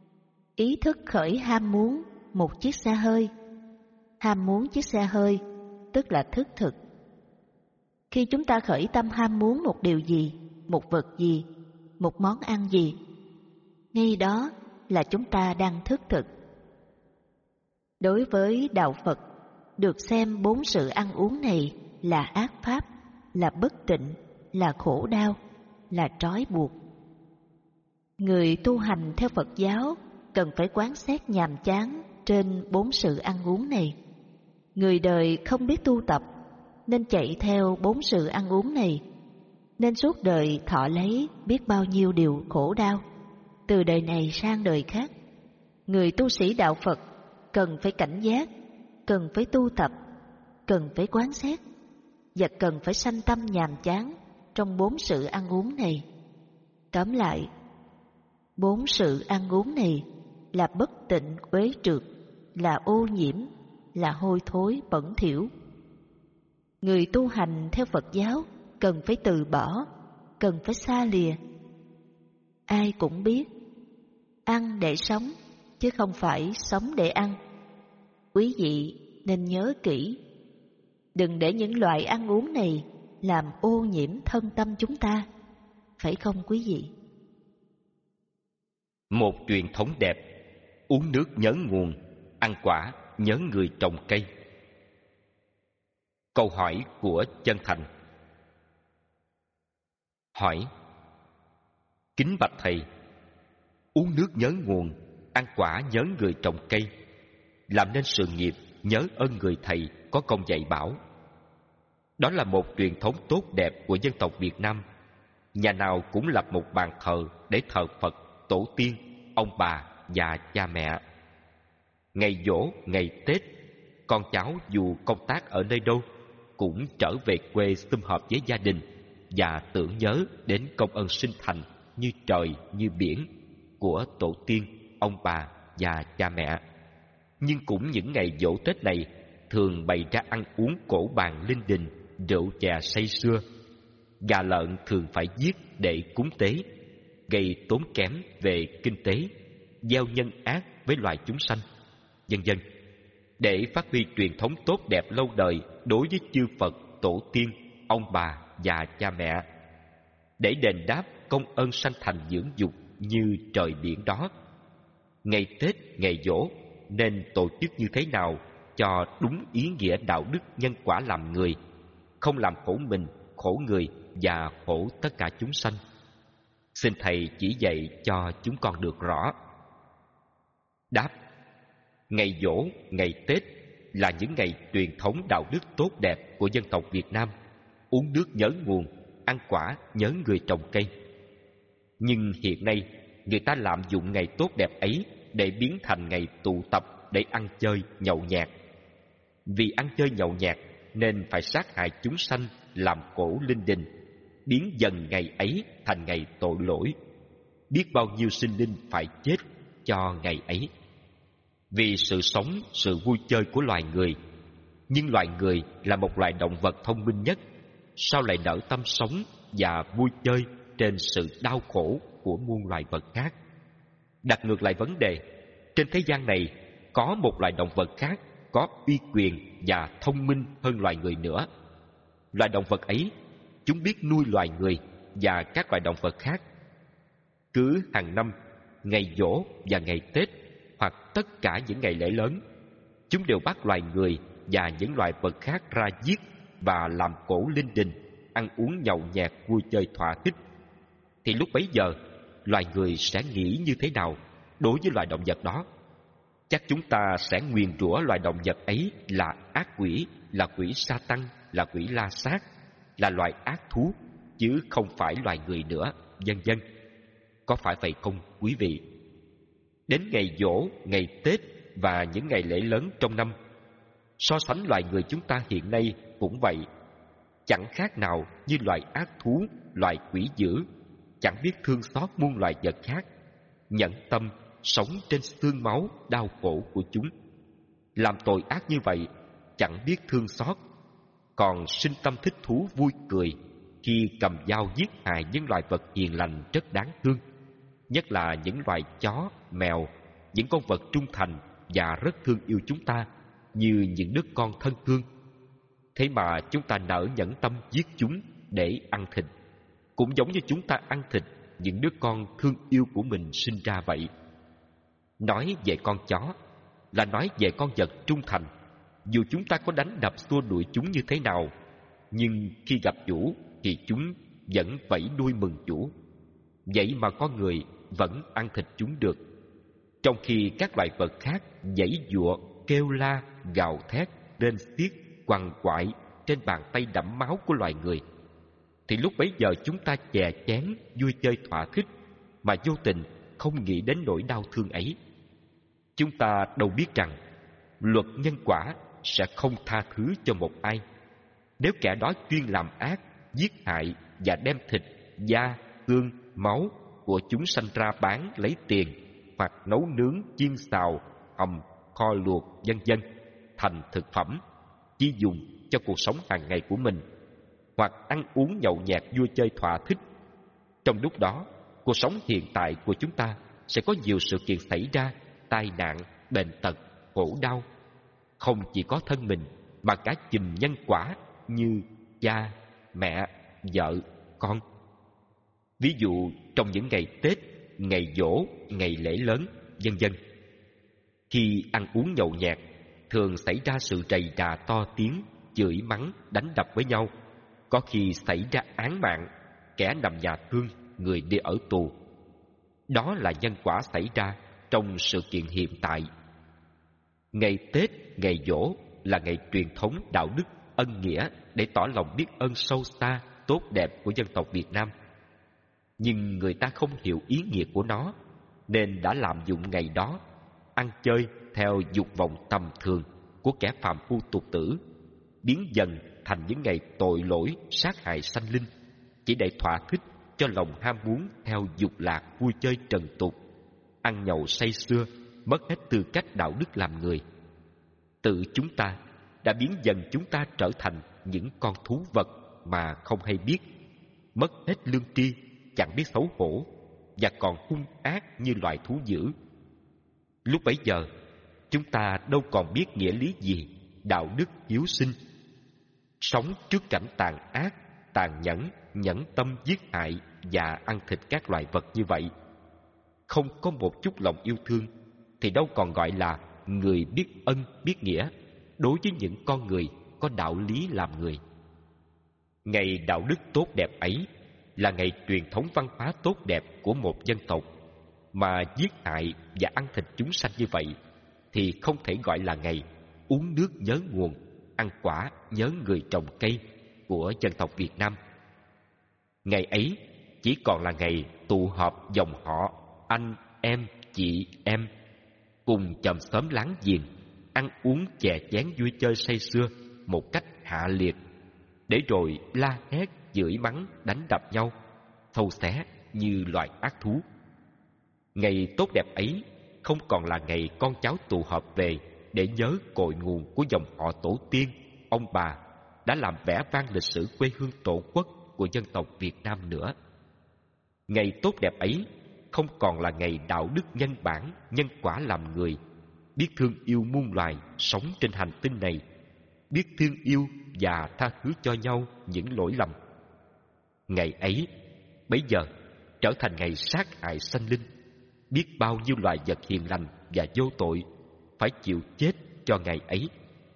ý thức khởi ham muốn một chiếc xe hơi. Ham muốn chiếc xe hơi tức là thức thực. Khi chúng ta khởi tâm ham muốn một điều gì, một vật gì, một món ăn gì, ngay đó là chúng ta đang thức thực. Đối với đạo Phật, được xem bốn sự ăn uống này là ác pháp, là bất tịnh, là khổ đau, là trói buộc. Người tu hành theo Phật giáo cần phải quán xét nhàm chán trên bốn sự ăn uống này. Người đời không biết tu tập nên chạy theo bốn sự ăn uống này, nên suốt đời thọ lấy biết bao nhiêu điều khổ đau, từ đời này sang đời khác. Người tu sĩ đạo Phật cần phải cảnh giác, cần phải tu tập, cần phải quán xét, và cần phải sanh tâm nhàm chán trong bốn sự ăn uống này. Tóm lại, bốn sự ăn uống này là bất tịnh uế trượt, là ô nhiễm, là hôi thối bẩn thỉu. Người tu hành theo Phật giáo cần phải từ bỏ, cần phải xa lìa. Ai cũng biết, ăn để sống, chứ không phải sống để ăn. Quý vị nên nhớ kỹ, đừng để những loại ăn uống này làm ô nhiễm thân tâm chúng ta, phải không quý vị? Một truyền thống đẹp: uống nước nhớ nguồn, ăn quả nhớ người trồng cây. Câu hỏi của Chân Thành. Hỏi: kính bạch thầy, uống nước nhớ nguồn, ăn quả nhớ người trồng cây, làm nên sự nghiệp nhớ ơn người thầy có công dạy bảo. Đó là một truyền thống tốt đẹp của dân tộc Việt Nam. Nhà nào cũng lập một bàn thờ để thờ Phật, tổ tiên, ông bà và cha mẹ. Ngày giỗ, ngày Tết, con cháu dù công tác ở nơi đâu cũng trở về quê sum họp với gia đình và tưởng nhớ đến công ơn sinh thành như trời như biển của tổ tiên, ông bà và cha mẹ. Nhưng cũng những ngày giỗ Tết này thường bày ra ăn uống cổ bàn linh đình, rượu chè say sưa. Gà lợn thường phải giết để cúng tế, gây tốn kém về kinh tế, gieo nhân ác với loài chúng sanh, vân vân. Để phát huy truyền thống tốt đẹp lâu đời đối với chư Phật, tổ tiên, ông bà và cha mẹ, để đền đáp công ơn sanh thành dưỡng dục như trời biển đó. Ngày Tết, ngày giỗ nên tổ chức như thế nào cho đúng ý nghĩa đạo đức nhân quả làm người, không làm khổ mình, khổ người và khổ tất cả chúng sanh. Xin thầy chỉ dạy cho chúng con được rõ. Đáp: ngày giỗ, ngày Tết là những ngày truyền thống đạo đức tốt đẹp của dân tộc Việt Nam. Uống nước nhớ nguồn, ăn quả nhớ người trồng cây. Nhưng hiện nay, người ta lạm dụng ngày tốt đẹp ấy để biến thành ngày tụ tập để ăn chơi, nhậu nhẹt. Vì ăn chơi nhậu nhẹt nên phải sát hại chúng sanh, làm khổ linh đình, biến dần ngày ấy thành ngày tội lỗi. Biết bao nhiêu sinh linh phải chết cho ngày ấy. Vì sự sống, sự vui chơi của loài người. Nhưng loài người là một loài động vật thông minh nhất, sao lại nỡ tâm sống và vui chơi trên sự đau khổ của muôn loài vật khác? Đặt ngược lại vấn đề, trên thế gian này có một loài động vật khác có uy quyền và thông minh hơn loài người nữa. Loài động vật ấy, chúng biết nuôi loài người và các loài động vật khác. Cứ hàng năm, ngày giỗ và ngày Tết hoặc tất cả những ngày lễ lớn, chúng đều bắt loài người và những loài vật khác ra giết và làm khổ linh đình, ăn uống nhậu nhẹt, vui chơi thỏa thích. Thì lúc bấy giờ, loài người sẽ nghĩ như thế nào đối với loài động vật đó? Chắc chúng ta sẽ nguyền rủa loài động vật ấy là ác quỷ, là quỷ sa tăng, là quỷ la sát, là loài ác thú, chứ không phải loài người nữa, vân vân. Có phải vậy không quý vị? Đến ngày giỗ, ngày Tết và những ngày lễ lớn trong năm, so sánh loài người chúng ta hiện nay cũng vậy. Chẳng khác nào như loài ác thú, loài quỷ dữ, chẳng biết thương xót muôn loài vật khác, nhẫn tâm sống trên xương máu đau khổ của chúng. Làm tội ác như vậy, chẳng biết thương xót, còn sinh tâm thích thú vui cười khi cầm dao giết hại những loài vật hiền lành rất đáng thương, nhất là những loài chó, mèo, những con vật trung thành và rất thương yêu chúng ta như những đứa con thân thương. Thế mà chúng ta nỡ nhẫn tâm giết chúng để ăn thịt, cũng giống như chúng ta ăn thịt những đứa con thương yêu của mình sinh ra vậy. Nói về con chó là nói về con vật trung thành. Dù chúng ta có đánh đập xua đuổi chúng như thế nào, nhưng khi gặp chủ thì chúng vẫn vẫy đuôi mừng chủ. Vậy mà con người vẫn ăn thịt chúng được, trong khi các loài vật khác giãy giụa, kêu la, gào thét, rên xiết, quằn quại trên bàn tay đẫm máu của loài người. Thì lúc bấy giờ chúng ta chè chén, vui chơi thỏa thích, mà vô tình không nghĩ đến nỗi đau thương ấy. Chúng ta đâu biết rằng luật nhân quả sẽ không tha thứ cho một ai. Nếu kẻ đó chuyên làm ác, giết hại và đem thịt, da, xương, máu của chúng sanh ra bán lấy tiền, hoặc nấu nướng, chiên xào, hầm, kho luộc, vân vân thành thực phẩm chỉ dùng cho cuộc sống hàng ngày của mình, hoặc ăn uống nhậu nhẹt vui chơi thỏa thích, trong lúc đó cuộc sống hiện tại của chúng ta sẽ có nhiều sự kiện xảy ra, tai nạn, bệnh tật, khổ đau, không chỉ có thân mình mà cả chùm nhân quả như cha, mẹ, vợ, con. Ví dụ trong những ngày Tết, ngày giỗ, ngày lễ lớn, vân vân. Khi ăn uống nhậu nhẹt, thường xảy ra sự rầy rà to tiếng, chửi mắng, đánh đập với nhau. Có khi xảy ra án mạng, kẻ nằm nhà thương, người đi ở tù. Đó là nhân quả xảy ra trong sự kiện hiện tại. Ngày Tết, ngày giỗ là ngày truyền thống đạo đức, ân nghĩa để tỏ lòng biết ơn sâu xa, tốt đẹp của dân tộc Việt Nam. Nhưng người ta không hiểu ý nghĩa của nó, nên đã lạm dụng ngày đó, ăn chơi theo dục vọng tầm thường của kẻ phàm phu tục tử, biến dần thành những ngày tội lỗi sát hại sanh linh, chỉ để thỏa thích cho lòng ham muốn theo dục lạc vui chơi trần tục, ăn nhậu say sưa, mất hết tư cách đạo đức làm người. Tự chúng ta đã biến dần chúng ta trở thành những con thú vật mà không hay biết, mất hết lương tri, chẳng biết xấu hổ, và còn hung ác như loài thú dữ. Lúc bấy giờ, chúng ta đâu còn biết nghĩa lý gì đạo đức hiếu sinh. Sống trước cảnh tàn ác, tàn nhẫn, nhẫn tâm giết hại và ăn thịt các loài vật như vậy, không có một chút lòng yêu thương, thì đâu còn gọi là người biết ân biết nghĩa đối với những con người có đạo lý làm người. Ngày đạo đức tốt đẹp ấy là ngày truyền thống văn hóa tốt đẹp của một dân tộc, mà giết hại và ăn thịt chúng sanh như vậy thì không thể gọi là ngày uống nước nhớ nguồn, ăn quả nhớ người trồng cây của dân tộc Việt Nam. Ngày ấy chỉ còn là ngày tụ họp dòng họ, anh, em, chị, em, cùng chòm xóm láng giềng, ăn uống chè chén vui chơi say sưa một cách hạ liệt, để rồi la hét, chửi mắng, đánh đập nhau, thâu xé như loài ác thú. Ngày tốt đẹp ấy không còn là ngày con cháu tụ họp về để nhớ cội nguồn của dòng họ tổ tiên, ông bà đã làm vẻ vang lịch sử quê hương tổ quốc của dân tộc Việt Nam nữa. Ngày tốt đẹp ấy không còn là ngày đạo đức nhân bản, nhân quả làm người, biết thương yêu muôn loài sống trên hành tinh này, biết thương yêu và tha thứ cho nhau những lỗi lầm. Ngày ấy bấy giờ trở thành ngày sát hại sanh linh, biết bao nhiêu loài vật hiền lành và vô tội phải chịu chết cho ngày ấy.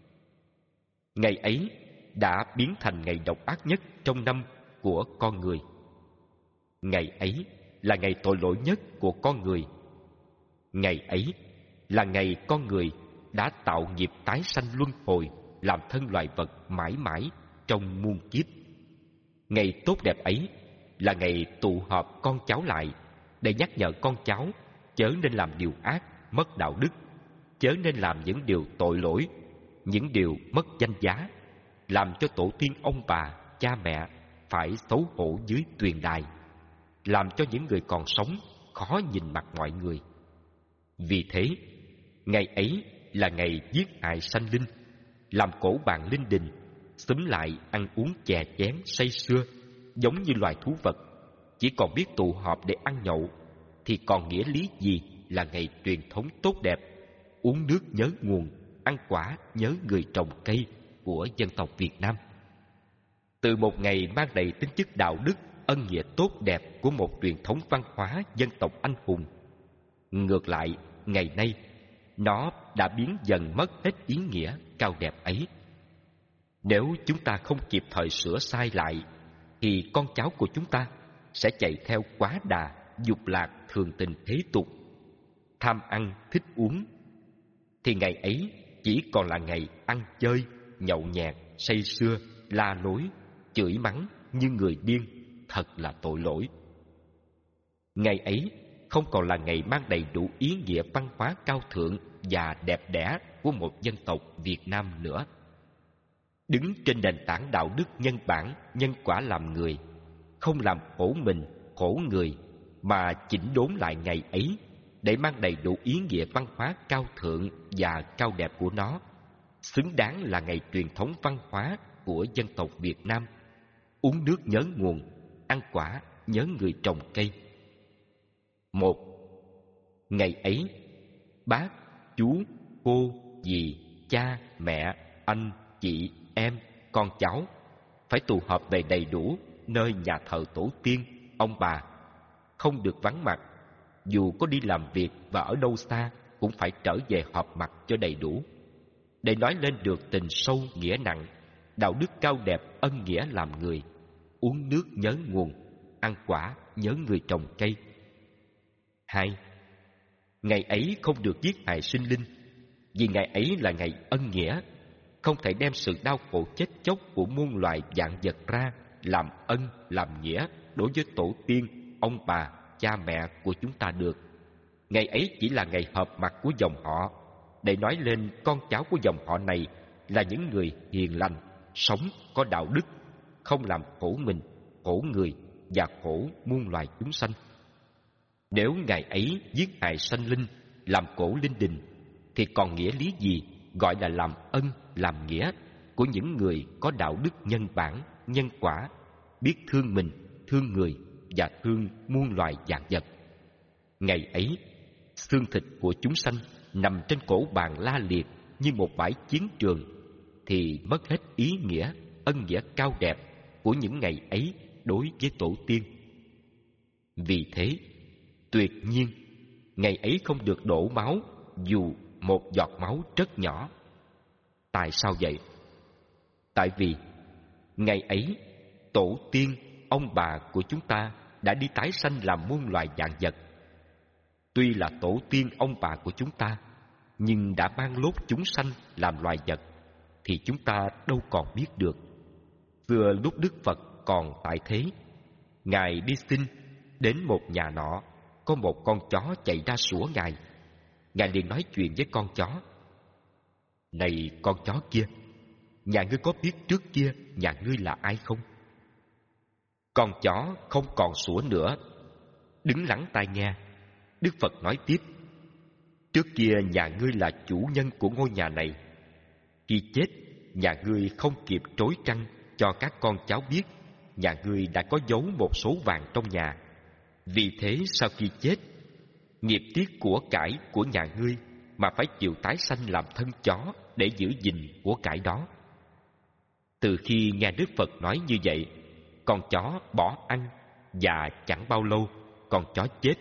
Ngày ấy đã biến thành ngày độc ác nhất trong năm của con người. Ngày ấy là ngày tội lỗi nhất của con người. Ngày ấy là ngày con người đã tạo nghiệp tái sanh luân hồi, làm thân loài vật mãi mãi trong muôn kiếp. Ngày tốt đẹp ấy là ngày tụ họp con cháu lại để nhắc nhở con cháu chớ nên làm điều ác, mất đạo đức, chớ nên làm những điều tội lỗi, những điều mất danh giá, làm cho tổ tiên ông bà, cha mẹ phải xấu hổ dưới tuyền đài, làm cho những người còn sống khó nhìn mặt mọi người. Vì thế, ngày ấy là ngày giết hại sanh linh, làm cổ bàn linh đình, xúm lại ăn uống chè chén say sưa, giống như loài thú vật, chỉ còn biết tụ họp để ăn nhậu, thì còn nghĩa lý gì là ngày truyền thống tốt đẹp, uống nước nhớ nguồn, ăn quả nhớ người trồng cây của của dân tộc Việt Nam. Từ một ngày mang đầy tính chất đạo đức, ân nghĩa tốt đẹp của một truyền thống văn hóa dân tộc anh hùng, ngược lại, ngày nay, nó đã biến dần mất hết ý nghĩa cao đẹp ấy. Nếu chúng ta không kịp thời sửa sai lại, thì con cháu của chúng ta sẽ chạy theo quá đà, dục lạc, thường tình thế tục, tham ăn, thích uống, thì ngày ấy chỉ còn là ngày ăn chơi, nhậu nhẹt, say sưa, la lối, chửi mắng như người điên, thật là tội lỗi. Ngày ấy không còn là ngày mang đầy đủ ý nghĩa văn hóa cao thượng và đẹp đẽ của một dân tộc Việt Nam nữa. Đứng trên nền tảng đạo đức nhân bản, nhân quả làm người, không làm khổ mình, khổ người, mà chỉnh đốn lại ngày ấy để mang đầy đủ ý nghĩa văn hóa cao thượng và cao đẹp của nó, xứng đáng là ngày truyền thống văn hóa của dân tộc Việt Nam. Uống nước nhớ nguồn, ăn quả nhớ người trồng cây. Một, ngày ấy, bác, chú, cô, dì, cha, mẹ, anh, chị, em, con cháu phải tụ họp về đầy đủ nơi nhà thờ tổ tiên, ông bà, không được vắng mặt. Dù có đi làm việc và ở đâu xa cũng phải trở về họp mặt cho đầy đủ, để nói lên được tình sâu nghĩa nặng, đạo đức cao đẹp, ân nghĩa làm người. Uống nước nhớ nguồn, ăn quả nhớ người trồng cây. Hai, ngày ấy không được giết hại sinh linh, vì ngày ấy là ngày ân nghĩa, không thể đem sự đau khổ chết chóc của muôn loài vạn vật ra làm ân, làm nghĩa đối với tổ tiên, ông bà, cha mẹ của chúng ta được. Ngày ấy chỉ là ngày hợp mặt của dòng họ, để nói lên con cháu của dòng họ này là những người hiền lành, sống có đạo đức, không làm khổ mình, khổ người và khổ muôn loài chúng sanh. Nếu ngày ấy giết hại sanh linh, làm cổ linh đình, thì còn nghĩa lý gì gọi là làm ân, làm nghĩa của những người có đạo đức nhân bản, nhân quả, biết thương mình, thương người và thương muôn loài vạn vật. Ngày ấy, xương thịt của chúng sanh nằm trên cổ bàn la liệt như một bãi chiến trường, thì mất hết ý nghĩa, ân nghĩa cao đẹp của những ngày ấy đối với tổ tiên. Vì thế, tuyệt nhiên, ngày ấy không được đổ máu, dù một giọt máu rất nhỏ. Tại sao vậy? Tại vì ngày ấy, tổ tiên, ông bà của chúng ta đã đi tái sanh làm muôn loài vạn vật. Tuy là tổ tiên ông bà của chúng ta, nhưng đã mang lốt chúng sanh làm loài vật, thì chúng ta đâu còn biết được. Xưa lúc Đức Phật còn tại thế, Ngài đi xin đến một nhà nọ, có một con chó chạy ra sủa Ngài. Ngài liền nói chuyện với con chó: "Này con chó kia, nhà ngươi có biết trước kia nhà ngươi là ai không?" Con chó không còn sủa nữa, đứng lắng tai nghe. Đức Phật nói tiếp: "Trước kia nhà ngươi là chủ nhân của ngôi nhà này. Khi chết, nhà ngươi không kịp trối trăng cho các con cháu biết nhà ngươi đã có giấu một số vàng trong nhà. Vì thế sau khi chết, nghiệp tiết của cải của nhà ngươi mà phải chịu tái sanh làm thân chó để giữ gìn của cải đó." Từ khi nghe Đức Phật nói như vậy, con chó bỏ ăn và chẳng bao lâu con chó chết.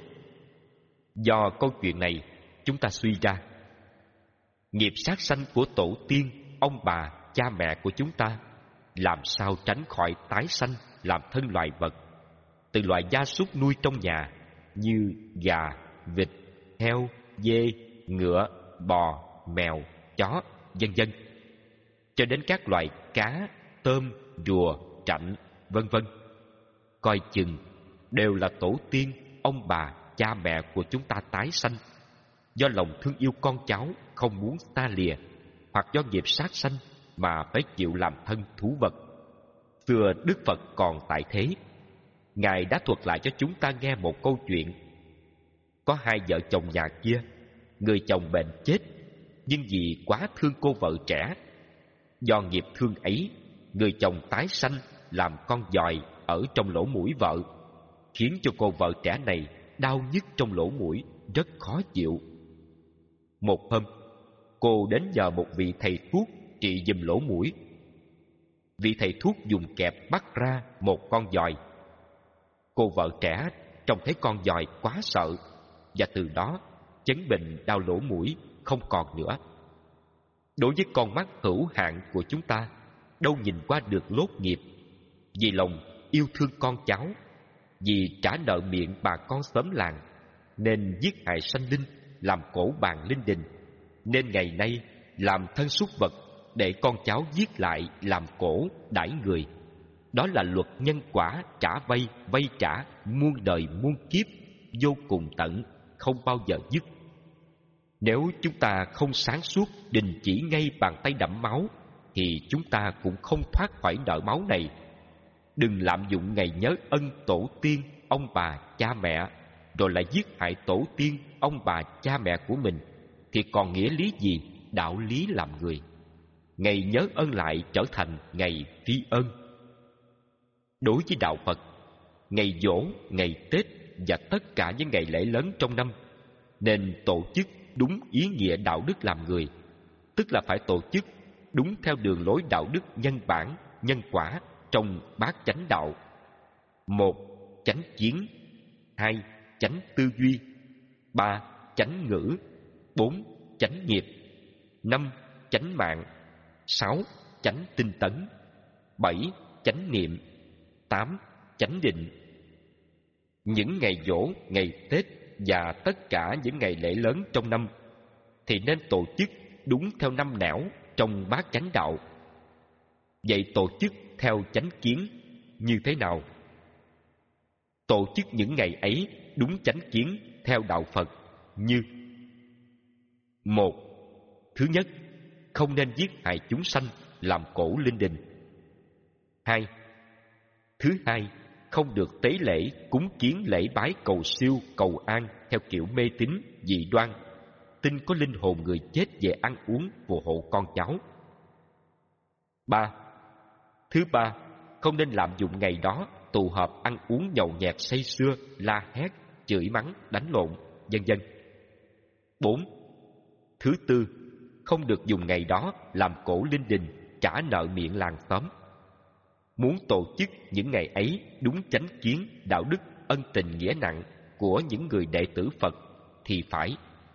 Do câu chuyện này, chúng ta suy ra, nghiệp sát sanh của tổ tiên, ông bà, cha mẹ của chúng ta làm sao tránh khỏi tái sanh làm thân loài vật, từ loài gia súc nuôi trong nhà như gà, vịt, heo, dê, ngựa, bò, mèo, chó, vân vân, cho đến các loài cá, tôm, rùa, trạnh, vân vân. Coi chừng đều là tổ tiên, ông bà, cha mẹ của chúng ta tái sanh, do lòng thương yêu con cháu không muốn xa lìa, hoặc do nghiệp sát sanh mà phải chịu làm thân thú vật. Xưa Đức Phật còn tại thế, Ngài đã thuật lại cho chúng ta nghe một câu chuyện. Có hai vợ chồng nhà kia, người chồng bệnh chết, nhưng vì quá thương cô vợ trẻ, do nghiệp thương ấy, người chồng tái sanh làm con giòi ở trong lỗ mũi vợ, khiến cho cô vợ trẻ này đau nhức trong lỗ mũi, rất khó chịu. Một hôm, cô đến nhờ một vị thầy thuốc trị giùm lỗ mũi, vị thầy thuốc dùng kẹp bắt ra một con giòi. Cô vợ trẻ trông thấy con giòi quá sợ, và từ đó chứng bệnh đau lỗ mũi không còn nữa. Đối với con mắt hữu hạn của chúng ta, đâu nhìn qua được lốt nghiệp. Vì lòng yêu thương con cháu, vì trả nợ miệng bà con xóm làng, nên giết hại sanh linh, làm cổ bàn linh đình, nên ngày nay làm thân súc vật để con cháu giết lại làm cổ đãi người. Đó là luật nhân quả trả vay vay trả muôn đời muôn kiếp, vô cùng tận, không bao giờ dứt. Nếu chúng ta không sáng suốt đình chỉ ngay bàn tay đẫm máu, thì chúng ta cũng không thoát khỏi nợ máu này. Đừng lạm dụng ngày nhớ ân tổ tiên, ông bà, cha mẹ, rồi lại giết hại tổ tiên, ông bà, cha mẹ của mình, thì còn nghĩa lý gì đạo lý làm người? Ngày nhớ ân lại trở thành ngày tri ân. Đối với đạo Phật, ngày giỗ, ngày Tết và tất cả những ngày lễ lớn trong năm nên tổ chức đúng ý nghĩa đạo đức làm người, tức là phải tổ chức đúng theo đường lối đạo đức nhân bản, nhân quả trong bát chánh đạo. Một, chánh kiến. Hai, chánh tư duy. Ba, chánh ngữ. Bốn, chánh nghiệp. Năm, chánh mạng. Sáu, chánh tinh tấn. Bảy, chánh niệm. Tám, chánh định. Những ngày giỗ, ngày Tết và tất cả những ngày lễ lớn trong năm thì nên tổ chức đúng theo năm nẻo trong bát chánh đạo. Vậy tổ chức theo chánh kiến như thế nào? Tổ chức những ngày ấy đúng chánh kiến theo đạo Phật như: một. Thứ nhất, không nên giết hại chúng sanh làm cổ linh đình. Hai. Thứ hai, không được tế lễ, cúng kiến, lễ bái, cầu siêu, cầu an theo kiểu mê tín, dị đoan, tin có linh hồn người chết về ăn uống phù hộ con cháu. Ba. Thứ ba, không nên lạm dụng ngày đó tụ họp ăn uống nhậu nhẹt say sưa, la hét, chửi mắng, đánh lộn, vân vân. Bốn. Thứ tư, không được dùng ngày đó làm cổ linh đình, trả nợ miệng làng xóm. Muốn tổ chức những ngày ấy đúng chánh kiến, đạo đức, ân tình nghĩa nặng của những người đệ tử Phật thì phải: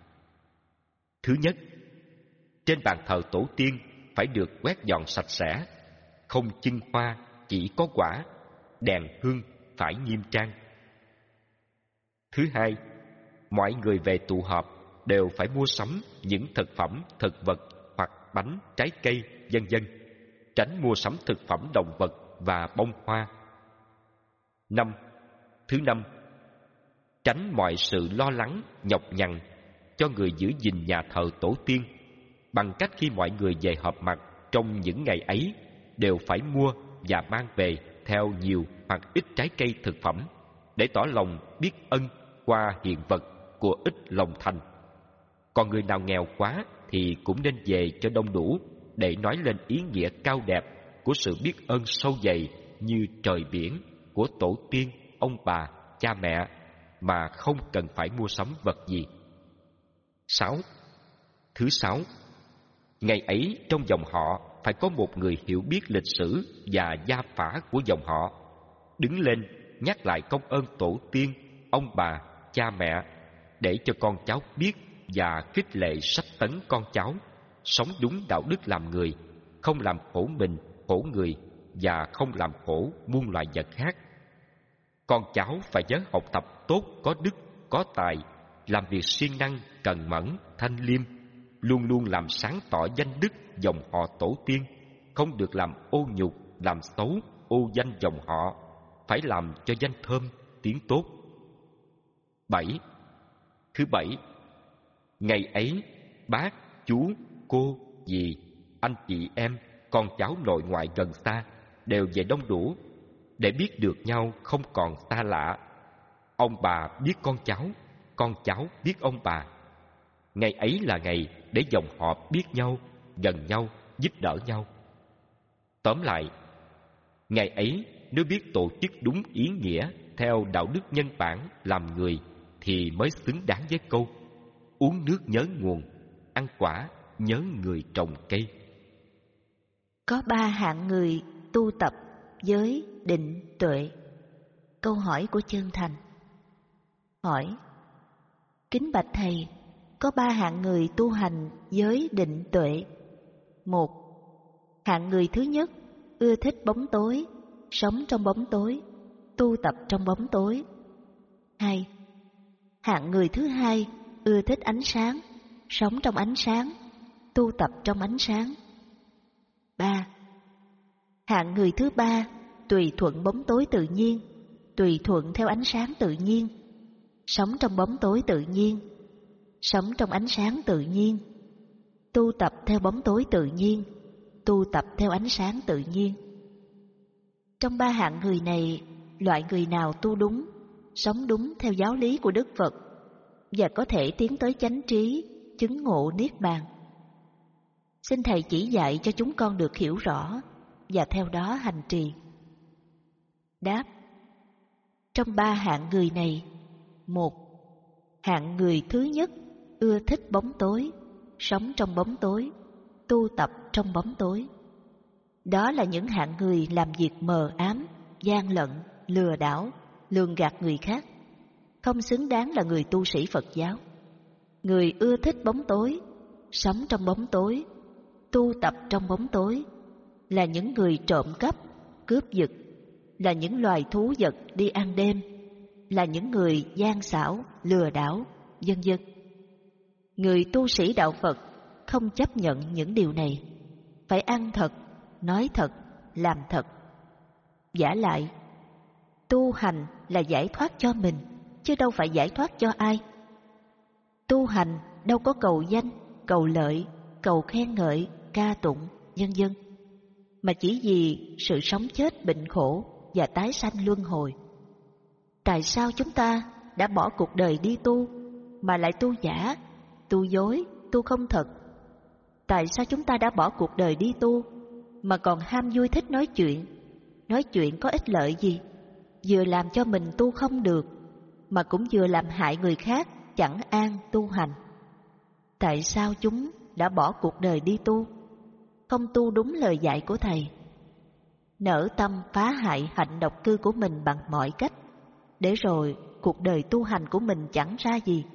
thứ nhất, trên bàn thờ tổ tiên phải được quét dọn sạch sẽ, không chưng hoa, chỉ có quả, đèn hương phải nghiêm trang. Thứ hai, mọi người về tụ họp đều phải mua sắm những thực phẩm, thực vật hoặc bánh, trái cây, vân vân, tránh mua sắm thực phẩm động vật và bông hoa. Năm. Thứ năm, tránh mọi sự lo lắng, nhọc nhằn cho người giữ gìn nhà thờ tổ tiên bằng cách khi mọi người về họp mặt trong những ngày ấy đều phải mua và mang về theo nhiều hoặc ít trái cây thực phẩm để tỏ lòng biết ân qua hiện vật của ít lòng thành. Còn người nào nghèo quá thì cũng nên về cho đông đủ để nói lên ý nghĩa cao đẹp của sự biết ơn sâu dày như trời biển của tổ tiên, ông bà, cha mẹ mà không cần phải mua sắm vật gì. Sáu. Thứ sáu, ngày ấy trong dòng họ phải có một người hiểu biết lịch sử và gia phả của dòng họ, đứng lên nhắc lại công ơn tổ tiên, ông bà, cha mẹ để cho con cháu biết và khích lệ sách tấn con cháu sống đúng đạo đức làm người, không làm khổ mình, khổ người và không làm khổ muôn loài vật khác. Con cháu phải nhớ học tập tốt, có đức, có tài, làm việc siêng năng, cần mẫn, thanh liêm, luôn luôn làm sáng tỏ danh đức dòng họ tổ tiên, không được làm ô nhục, làm xấu, ô danh dòng họ, phải làm cho danh thơm, tiếng tốt. Bảy. Thứ bảy, ngày ấy bác, chú, cô, dì, anh chị em, con cháu nội ngoại gần xa đều về đông đủ để biết được nhau không còn xa lạ. Ông bà biết con cháu, con cháu biết ông bà. Ngày ấy là ngày để dòng họ biết nhau, gần nhau, giúp đỡ nhau. Tóm lại, ngày ấy nếu biết tổ chức đúng ý nghĩa theo đạo đức nhân bản làm người thì mới xứng đáng với câu uống nước nhớ nguồn, ăn quả nhớ người trồng cây. Có ba hạng người tu tập giới định tuệ. Câu hỏi của Chân Thành. Hỏi: kính bạch thầy, có ba hạng người tu hành giới định tuệ. Một, hạng người thứ nhất ưa thích bóng tối, sống trong bóng tối, tu tập trong bóng tối. Hai, hạng người thứ hai ưa thích ánh sáng, sống trong ánh sáng, tu tập trong ánh sáng. Ba, hạng người thứ ba tùy thuận bóng tối tự nhiên, tùy thuận theo ánh sáng tự nhiên, sống trong bóng tối tự nhiên, sống trong ánh sáng tự nhiên, tu tập theo bóng tối tự nhiên, tu tập theo ánh sáng tự nhiên. Trong ba hạng người này, loại người nào tu đúng, sống đúng theo giáo lý của Đức Phật và có thể tiến tới chánh trí, chứng ngộ niết bàn? Xin thầy chỉ dạy cho chúng con được hiểu rõ và theo đó hành trì. Đáp: trong ba hạng người này, một, hạng người thứ nhất ưa thích bóng tối, sống trong bóng tối, tu tập trong bóng tối. Đó là những hạng người làm việc mờ ám, gian lận, lừa đảo, lường gạt người khác, không xứng đáng là người tu sĩ Phật giáo. Người ưa thích bóng tối, sống trong bóng tối, tu tập trong bóng tối là những người trộm cắp, cướp giật, là những loài thú vật đi ăn đêm, là những người gian xảo, lừa đảo, vân vân. Người tu sĩ đạo Phật không chấp nhận những điều này, phải ăn thật, nói thật, làm thật. Vả lại, tu hành là giải thoát cho mình, chứ đâu phải giải thoát cho ai. Tu hành đâu có cầu danh, cầu lợi, cầu khen ngợi, ca tụng, vân vân, mà chỉ vì sự sống chết, bệnh khổ và tái sanh luân hồi. Tại sao chúng ta đã bỏ cuộc đời đi tu mà lại tu giả, tu dối, tu không thật? Tại sao chúng ta đã bỏ cuộc đời đi tu mà còn ham vui thích nói chuyện? Nói chuyện có ích lợi gì? Vừa làm cho mình tu không được, mà cũng vừa làm hại người khác chẳng an tu hành. Tại sao chúng đã bỏ cuộc đời đi tu, không tu đúng lời dạy của Thầy, nở tâm phá hại hạnh độc cư của mình bằng mọi cách, để rồi cuộc đời tu hành của mình chẳng ra gì?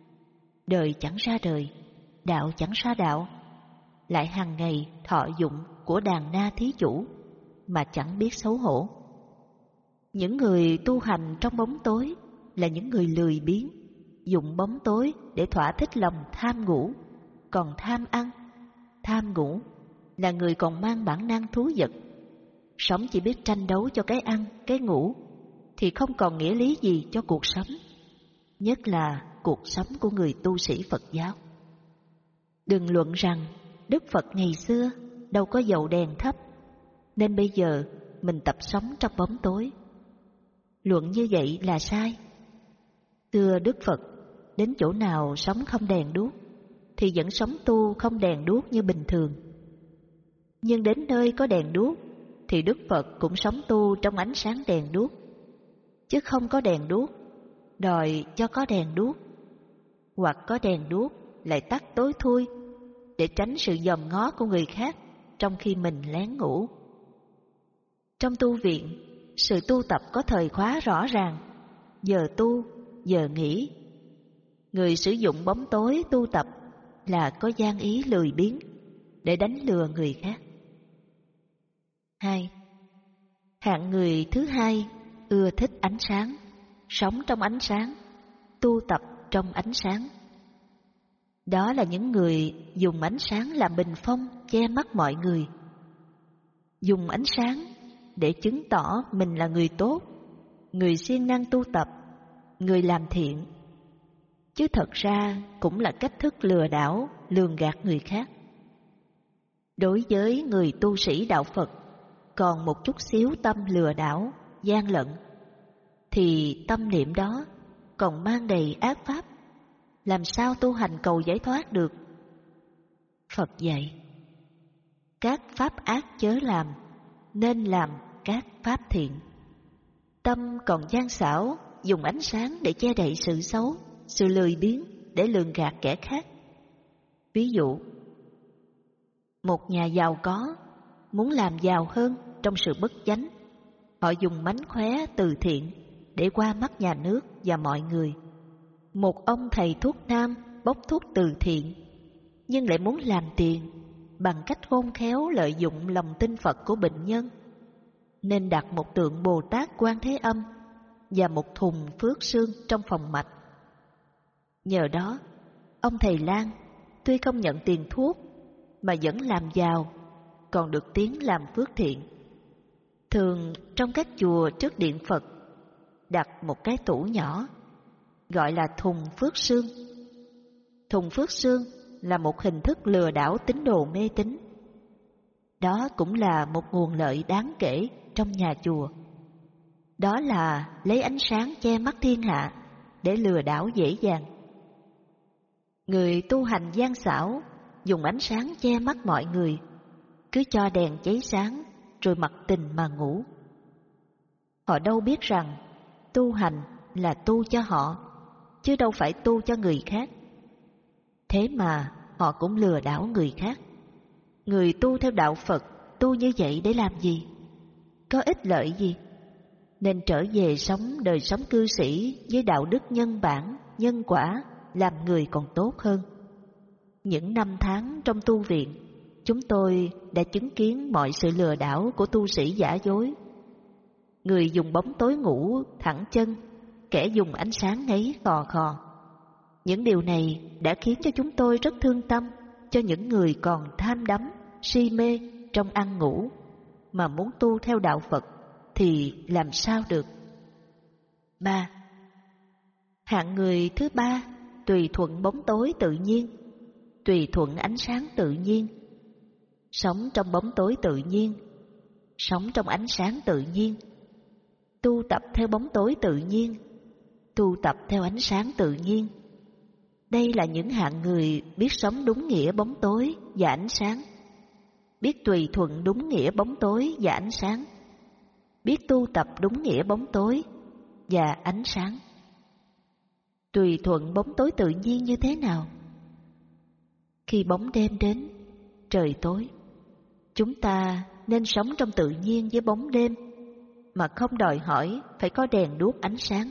Đời chẳng ra đời, đạo chẳng ra đạo, lại hàng ngày thọ dụng của đàn na thí chủ mà chẳng biết xấu hổ. Những người tu hành trong bóng tối là những người lười biếng, dụng bóng tối để thỏa thích lòng tham ngủ, còn tham ăn, tham ngủ là người còn mang bản năng thú vật. Sống chỉ biết tranh đấu cho cái ăn, cái ngủ, thì không còn nghĩa lý gì cho cuộc sống, nhất là cuộc sống của người tu sĩ Phật giáo. Đừng luận rằng Đức Phật ngày xưa đâu có dầu đèn thấp, nên bây giờ mình tập sống trong bóng tối. Luận như vậy là sai. Xưa Đức Phật đến chỗ nào sống không đèn đuốc thì vẫn sống tu không đèn đuốc như bình thường. Nhưng đến nơi có đèn đuốc thì Đức Phật cũng sống tu trong ánh sáng đèn đuốc, chứ không có đèn đuốc đòi cho có đèn đuốc, hoặc có đèn đuốc lại tắt tối thui để tránh sự dòm ngó của người khác trong khi mình lén ngủ. Trong tu viện, sự tu tập có thời khóa rõ ràng, giờ tu, giờ nghỉ. Người sử dụng bóng tối tu tập là có gian ý lười biếng để đánh lừa người khác. Hai, hạng người thứ hai ưa thích ánh sáng, sống trong ánh sáng, tu tập trong ánh sáng. Đó là những người dùng ánh sáng làm bình phong che mắt mọi người, dùng ánh sáng để chứng tỏ mình là người tốt, người siêng năng tu tập, người làm thiện, chứ thật ra cũng là cách thức lừa đảo, lường gạt người khác. Đối với người tu sĩ đạo Phật còn một chút xíu tâm lừa đảo, gian lận, thì tâm niệm đó còn mang đầy ác pháp, làm sao tu hành cầu giải thoát được? Phật dạy, các pháp ác chớ làm, nên làm các pháp thiện. Tâm còn gian xảo, dùng ánh sáng để che đậy sự xấu, sự lười biếng để lường gạt kẻ khác. Ví dụ, một nhà giàu có muốn làm giàu hơn trong sự bất chánh. Họ dùng mánh khóe từ thiện để qua mắt nhà nước và mọi người. Một ông thầy thuốc nam bốc thuốc từ thiện, nhưng lại muốn làm tiền bằng cách khôn khéo lợi dụng lòng tin Phật của bệnh nhân, nên đặt một tượng Bồ Tát Quan Thế Âm và một thùng phước sương trong phòng mạch. Nhờ đó, ông thầy lang tuy không nhận tiền thuốc mà vẫn làm giàu, còn được tiếng làm phước thiện. Thường trong các chùa trước điện Phật đặt một cái tủ nhỏ gọi là thùng phước sương. Thùng phước sương là một hình thức lừa đảo tín đồ mê tín. Đó cũng là một nguồn lợi đáng kể trong nhà chùa. Đó là lấy ánh sáng che mắt thiên hạ để lừa đảo dễ dàng. Người tu hành gian xảo dùng ánh sáng che mắt mọi người, cứ cho đèn cháy sáng rồi mặc tình mà ngủ. Họ đâu biết rằng tu hành là tu cho họ, chứ đâu phải tu cho người khác. Thế mà họ cũng lừa đảo người khác. Người tu theo đạo Phật tu như vậy để làm gì? Có ích lợi gì? Nên trở về sống đời sống cư sĩ với đạo đức nhân bản, nhân quả, làm người còn tốt hơn. Những năm tháng trong tu viện, chúng tôi đã chứng kiến mọi sự lừa đảo của tu sĩ giả dối. Người dùng bóng tối ngủ thẳng chân, kẻ dùng ánh sáng ngáy khò khò. Những điều này đã khiến cho chúng tôi rất thương tâm cho những người còn tham đắm, si mê trong ăn ngủ, mà muốn tu theo đạo Phật thì làm sao được. Ba. Hạng người thứ ba tùy thuận bóng tối tự nhiên, tùy thuận ánh sáng tự nhiên. Sống trong bóng tối tự nhiên, sống trong ánh sáng tự nhiên. Tu tập theo bóng tối tự nhiên, tu tập theo ánh sáng tự nhiên. Đây là những hạng người biết sống đúng nghĩa bóng tối và ánh sáng, biết tùy thuận đúng nghĩa bóng tối và ánh sáng, biết tu tập đúng nghĩa bóng tối và ánh sáng. Tùy thuận bóng tối tự nhiên như thế nào? Khi bóng đêm đến, trời tối, chúng ta nên sống trong tự nhiên với bóng đêm, mà không đòi hỏi phải có đèn đuốc ánh sáng.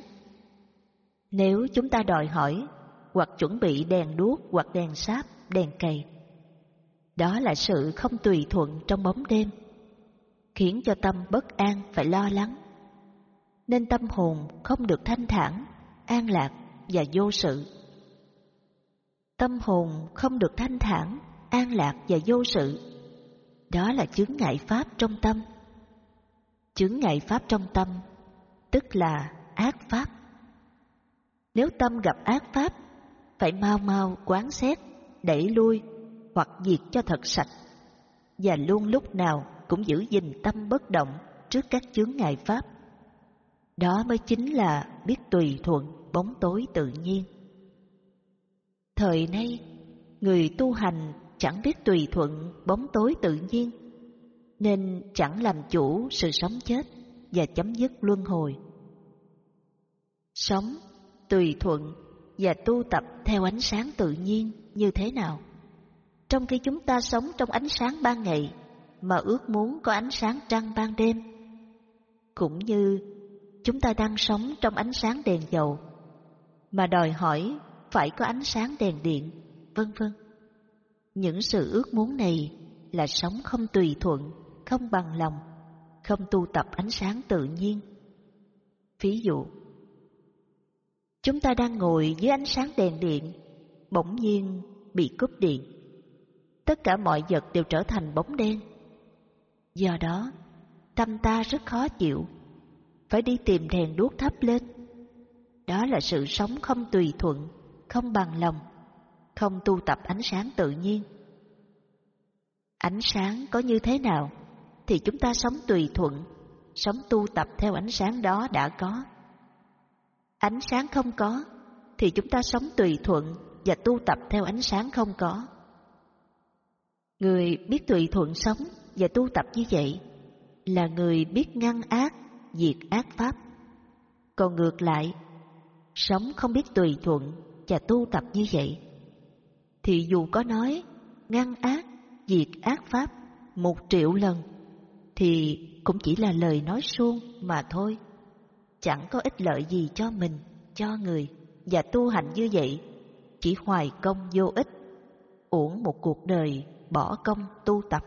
Nếu chúng ta đòi hỏi hoặc chuẩn bị đèn đuốc hoặc đèn sáp, đèn cầy, đó là sự không tùy thuận trong bóng đêm, khiến cho tâm bất an phải lo lắng. Nên tâm hồn không được thanh thản, an lạc và vô sự. Tâm hồn không được thanh thản, an lạc và vô sự, đó là chướng ngại pháp trong tâm. Chướng ngại pháp trong tâm tức là ác pháp. Nếu tâm gặp ác pháp, phải mau mau quán xét, đẩy lui hoặc diệt cho thật sạch, và luôn lúc nào cũng giữ gìn tâm bất động trước các chướng ngại pháp. Đó mới chính là biết tùy thuận bóng tối tự nhiên. Thời nay, người tu hành chẳng biết tùy thuận bóng tối tự nhiên, nên chẳng làm chủ sự sống chết và chấm dứt luân hồi. Sống, tùy thuận và tu tập theo ánh sáng tự nhiên như thế nào? Trong khi chúng ta sống trong ánh sáng ban ngày mà ước muốn có ánh sáng trăng ban đêm, cũng như chúng ta đang sống trong ánh sáng đèn dầu mà đòi hỏi phải có ánh sáng đèn điện, vân vân. Những sự ước muốn này là sống không tùy thuận, không bằng lòng, không tu tập ánh sáng tự nhiên. Ví dụ, chúng ta đang ngồi dưới ánh sáng đèn điện, bỗng nhiên bị cúp điện. Tất cả mọi vật đều trở thành bóng đen. Do đó, tâm ta rất khó chịu, phải đi tìm đèn đuốc thắp lên. Đó là sự sống không tùy thuận, không bằng lòng, không tu tập ánh sáng tự nhiên. Ánh sáng có như thế nào thì chúng ta sống tùy thuận, sống tu tập theo ánh sáng đó đã có. Ánh sáng không có thì chúng ta sống tùy thuận và tu tập theo ánh sáng không có. Người biết tùy thuận sống và tu tập như vậy là người biết ngăn ác, diệt ác pháp. Còn ngược lại, sống không biết tùy thuận và tu tập như vậy thì dù có nói ngăn ác, diệt ác pháp một triệu lần thì cũng chỉ là lời nói suông mà thôi, chẳng có ích lợi gì cho mình, cho người. Và tu hành như vậy chỉ hoài công vô ích, uổng một cuộc đời bỏ công tu tập.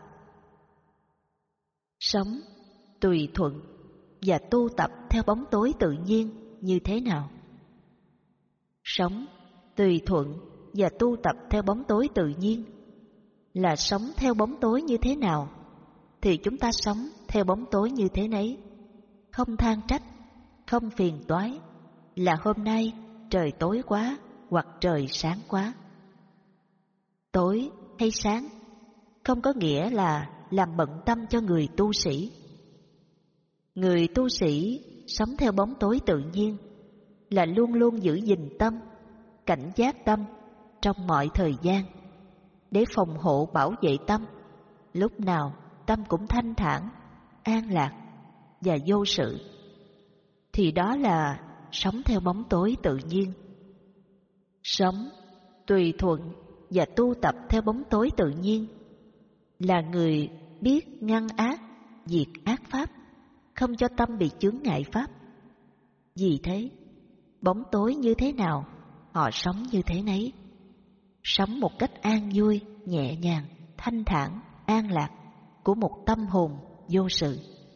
Sống tùy thuận và tu tập theo bóng tối tự nhiên như thế nào? Sống tùy thuận và tu tập theo bóng tối tự nhiên là sống theo bóng tối như thế nào thì chúng ta sống theo bóng tối như thế nấy, không than trách, không phiền toái là hôm nay trời tối quá hoặc trời sáng quá. Tối hay sáng không có nghĩa là làm bận tâm cho người tu sĩ. Người tu sĩ sống theo bóng tối tự nhiên là luôn luôn giữ gìn tâm, cảnh giác tâm trong mọi thời gian để phòng hộ bảo vệ tâm, lúc nào tâm cũng thanh thản, an lạc và vô sự. Thì đó là sống theo bóng tối tự nhiên. Sống tùy thuận và tu tập theo bóng tối tự nhiên là người biết ngăn ác, diệt ác pháp, không cho tâm bị chướng ngại pháp. Vì thế, bóng tối như thế nào, họ sống như thế nấy. Sống một cách an vui, nhẹ nhàng, thanh thản, an lạc của một tâm hồn vô sự.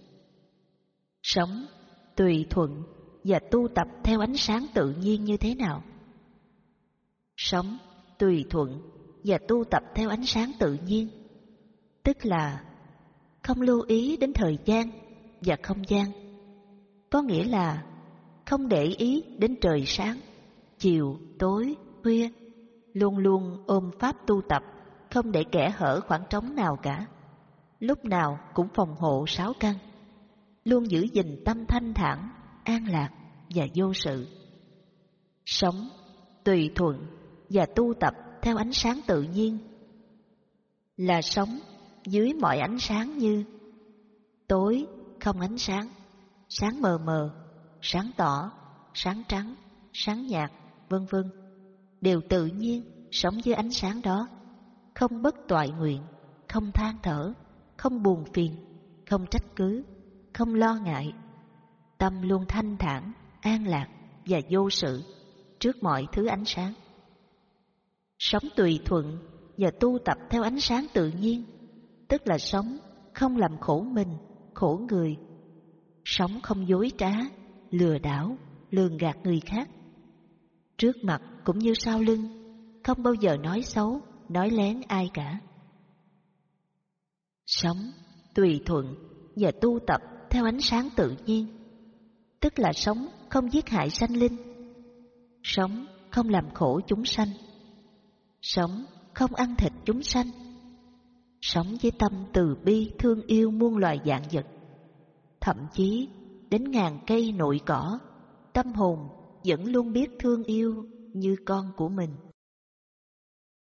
Sống tùy thuận và tu tập theo ánh sáng tự nhiên như thế nào? Sống tùy thuận và tu tập theo ánh sáng tự nhiên, tức là không lưu ý đến thời gian và không gian. Có nghĩa là không để ý đến trời sáng, chiều, tối, khuya, luôn luôn ôm pháp tu tập, không để kẻ hở khoảng trống nào cả. Lúc nào cũng phòng hộ sáu căn, luôn giữ gìn tâm thanh thản, an lạc và vô sự. Sống tùy thuận và tu tập theo ánh sáng tự nhiên là sống dưới mọi ánh sáng như tối không ánh sáng, sáng mờ mờ, sáng tỏ, sáng trắng, sáng nhạt, vân vân, đều tự nhiên sống dưới ánh sáng đó, không bất toại nguyện, không than thở, không buồn phiền, không trách cứ, không lo ngại. Tâm luôn thanh thản, an lạc và vô sự trước mọi thứ ánh sáng. Sống tùy thuận và tu tập theo ánh sáng tự nhiên, tức là sống không làm khổ mình, khổ người. Sống không dối trá, lừa đảo, lường gạt người khác. Trước mặt cũng như sau lưng, không bao giờ nói xấu, nói lén ai cả. Sống tùy thuận và tu tập theo ánh sáng tự nhiên, tức là sống không giết hại sanh linh, sống không làm khổ chúng sanh, sống không ăn thịt chúng sanh, sống với tâm từ bi thương yêu muôn loài vạn vật, thậm chí đến ngàn cây nội cỏ, tâm hồn vẫn luôn biết thương yêu như con của mình.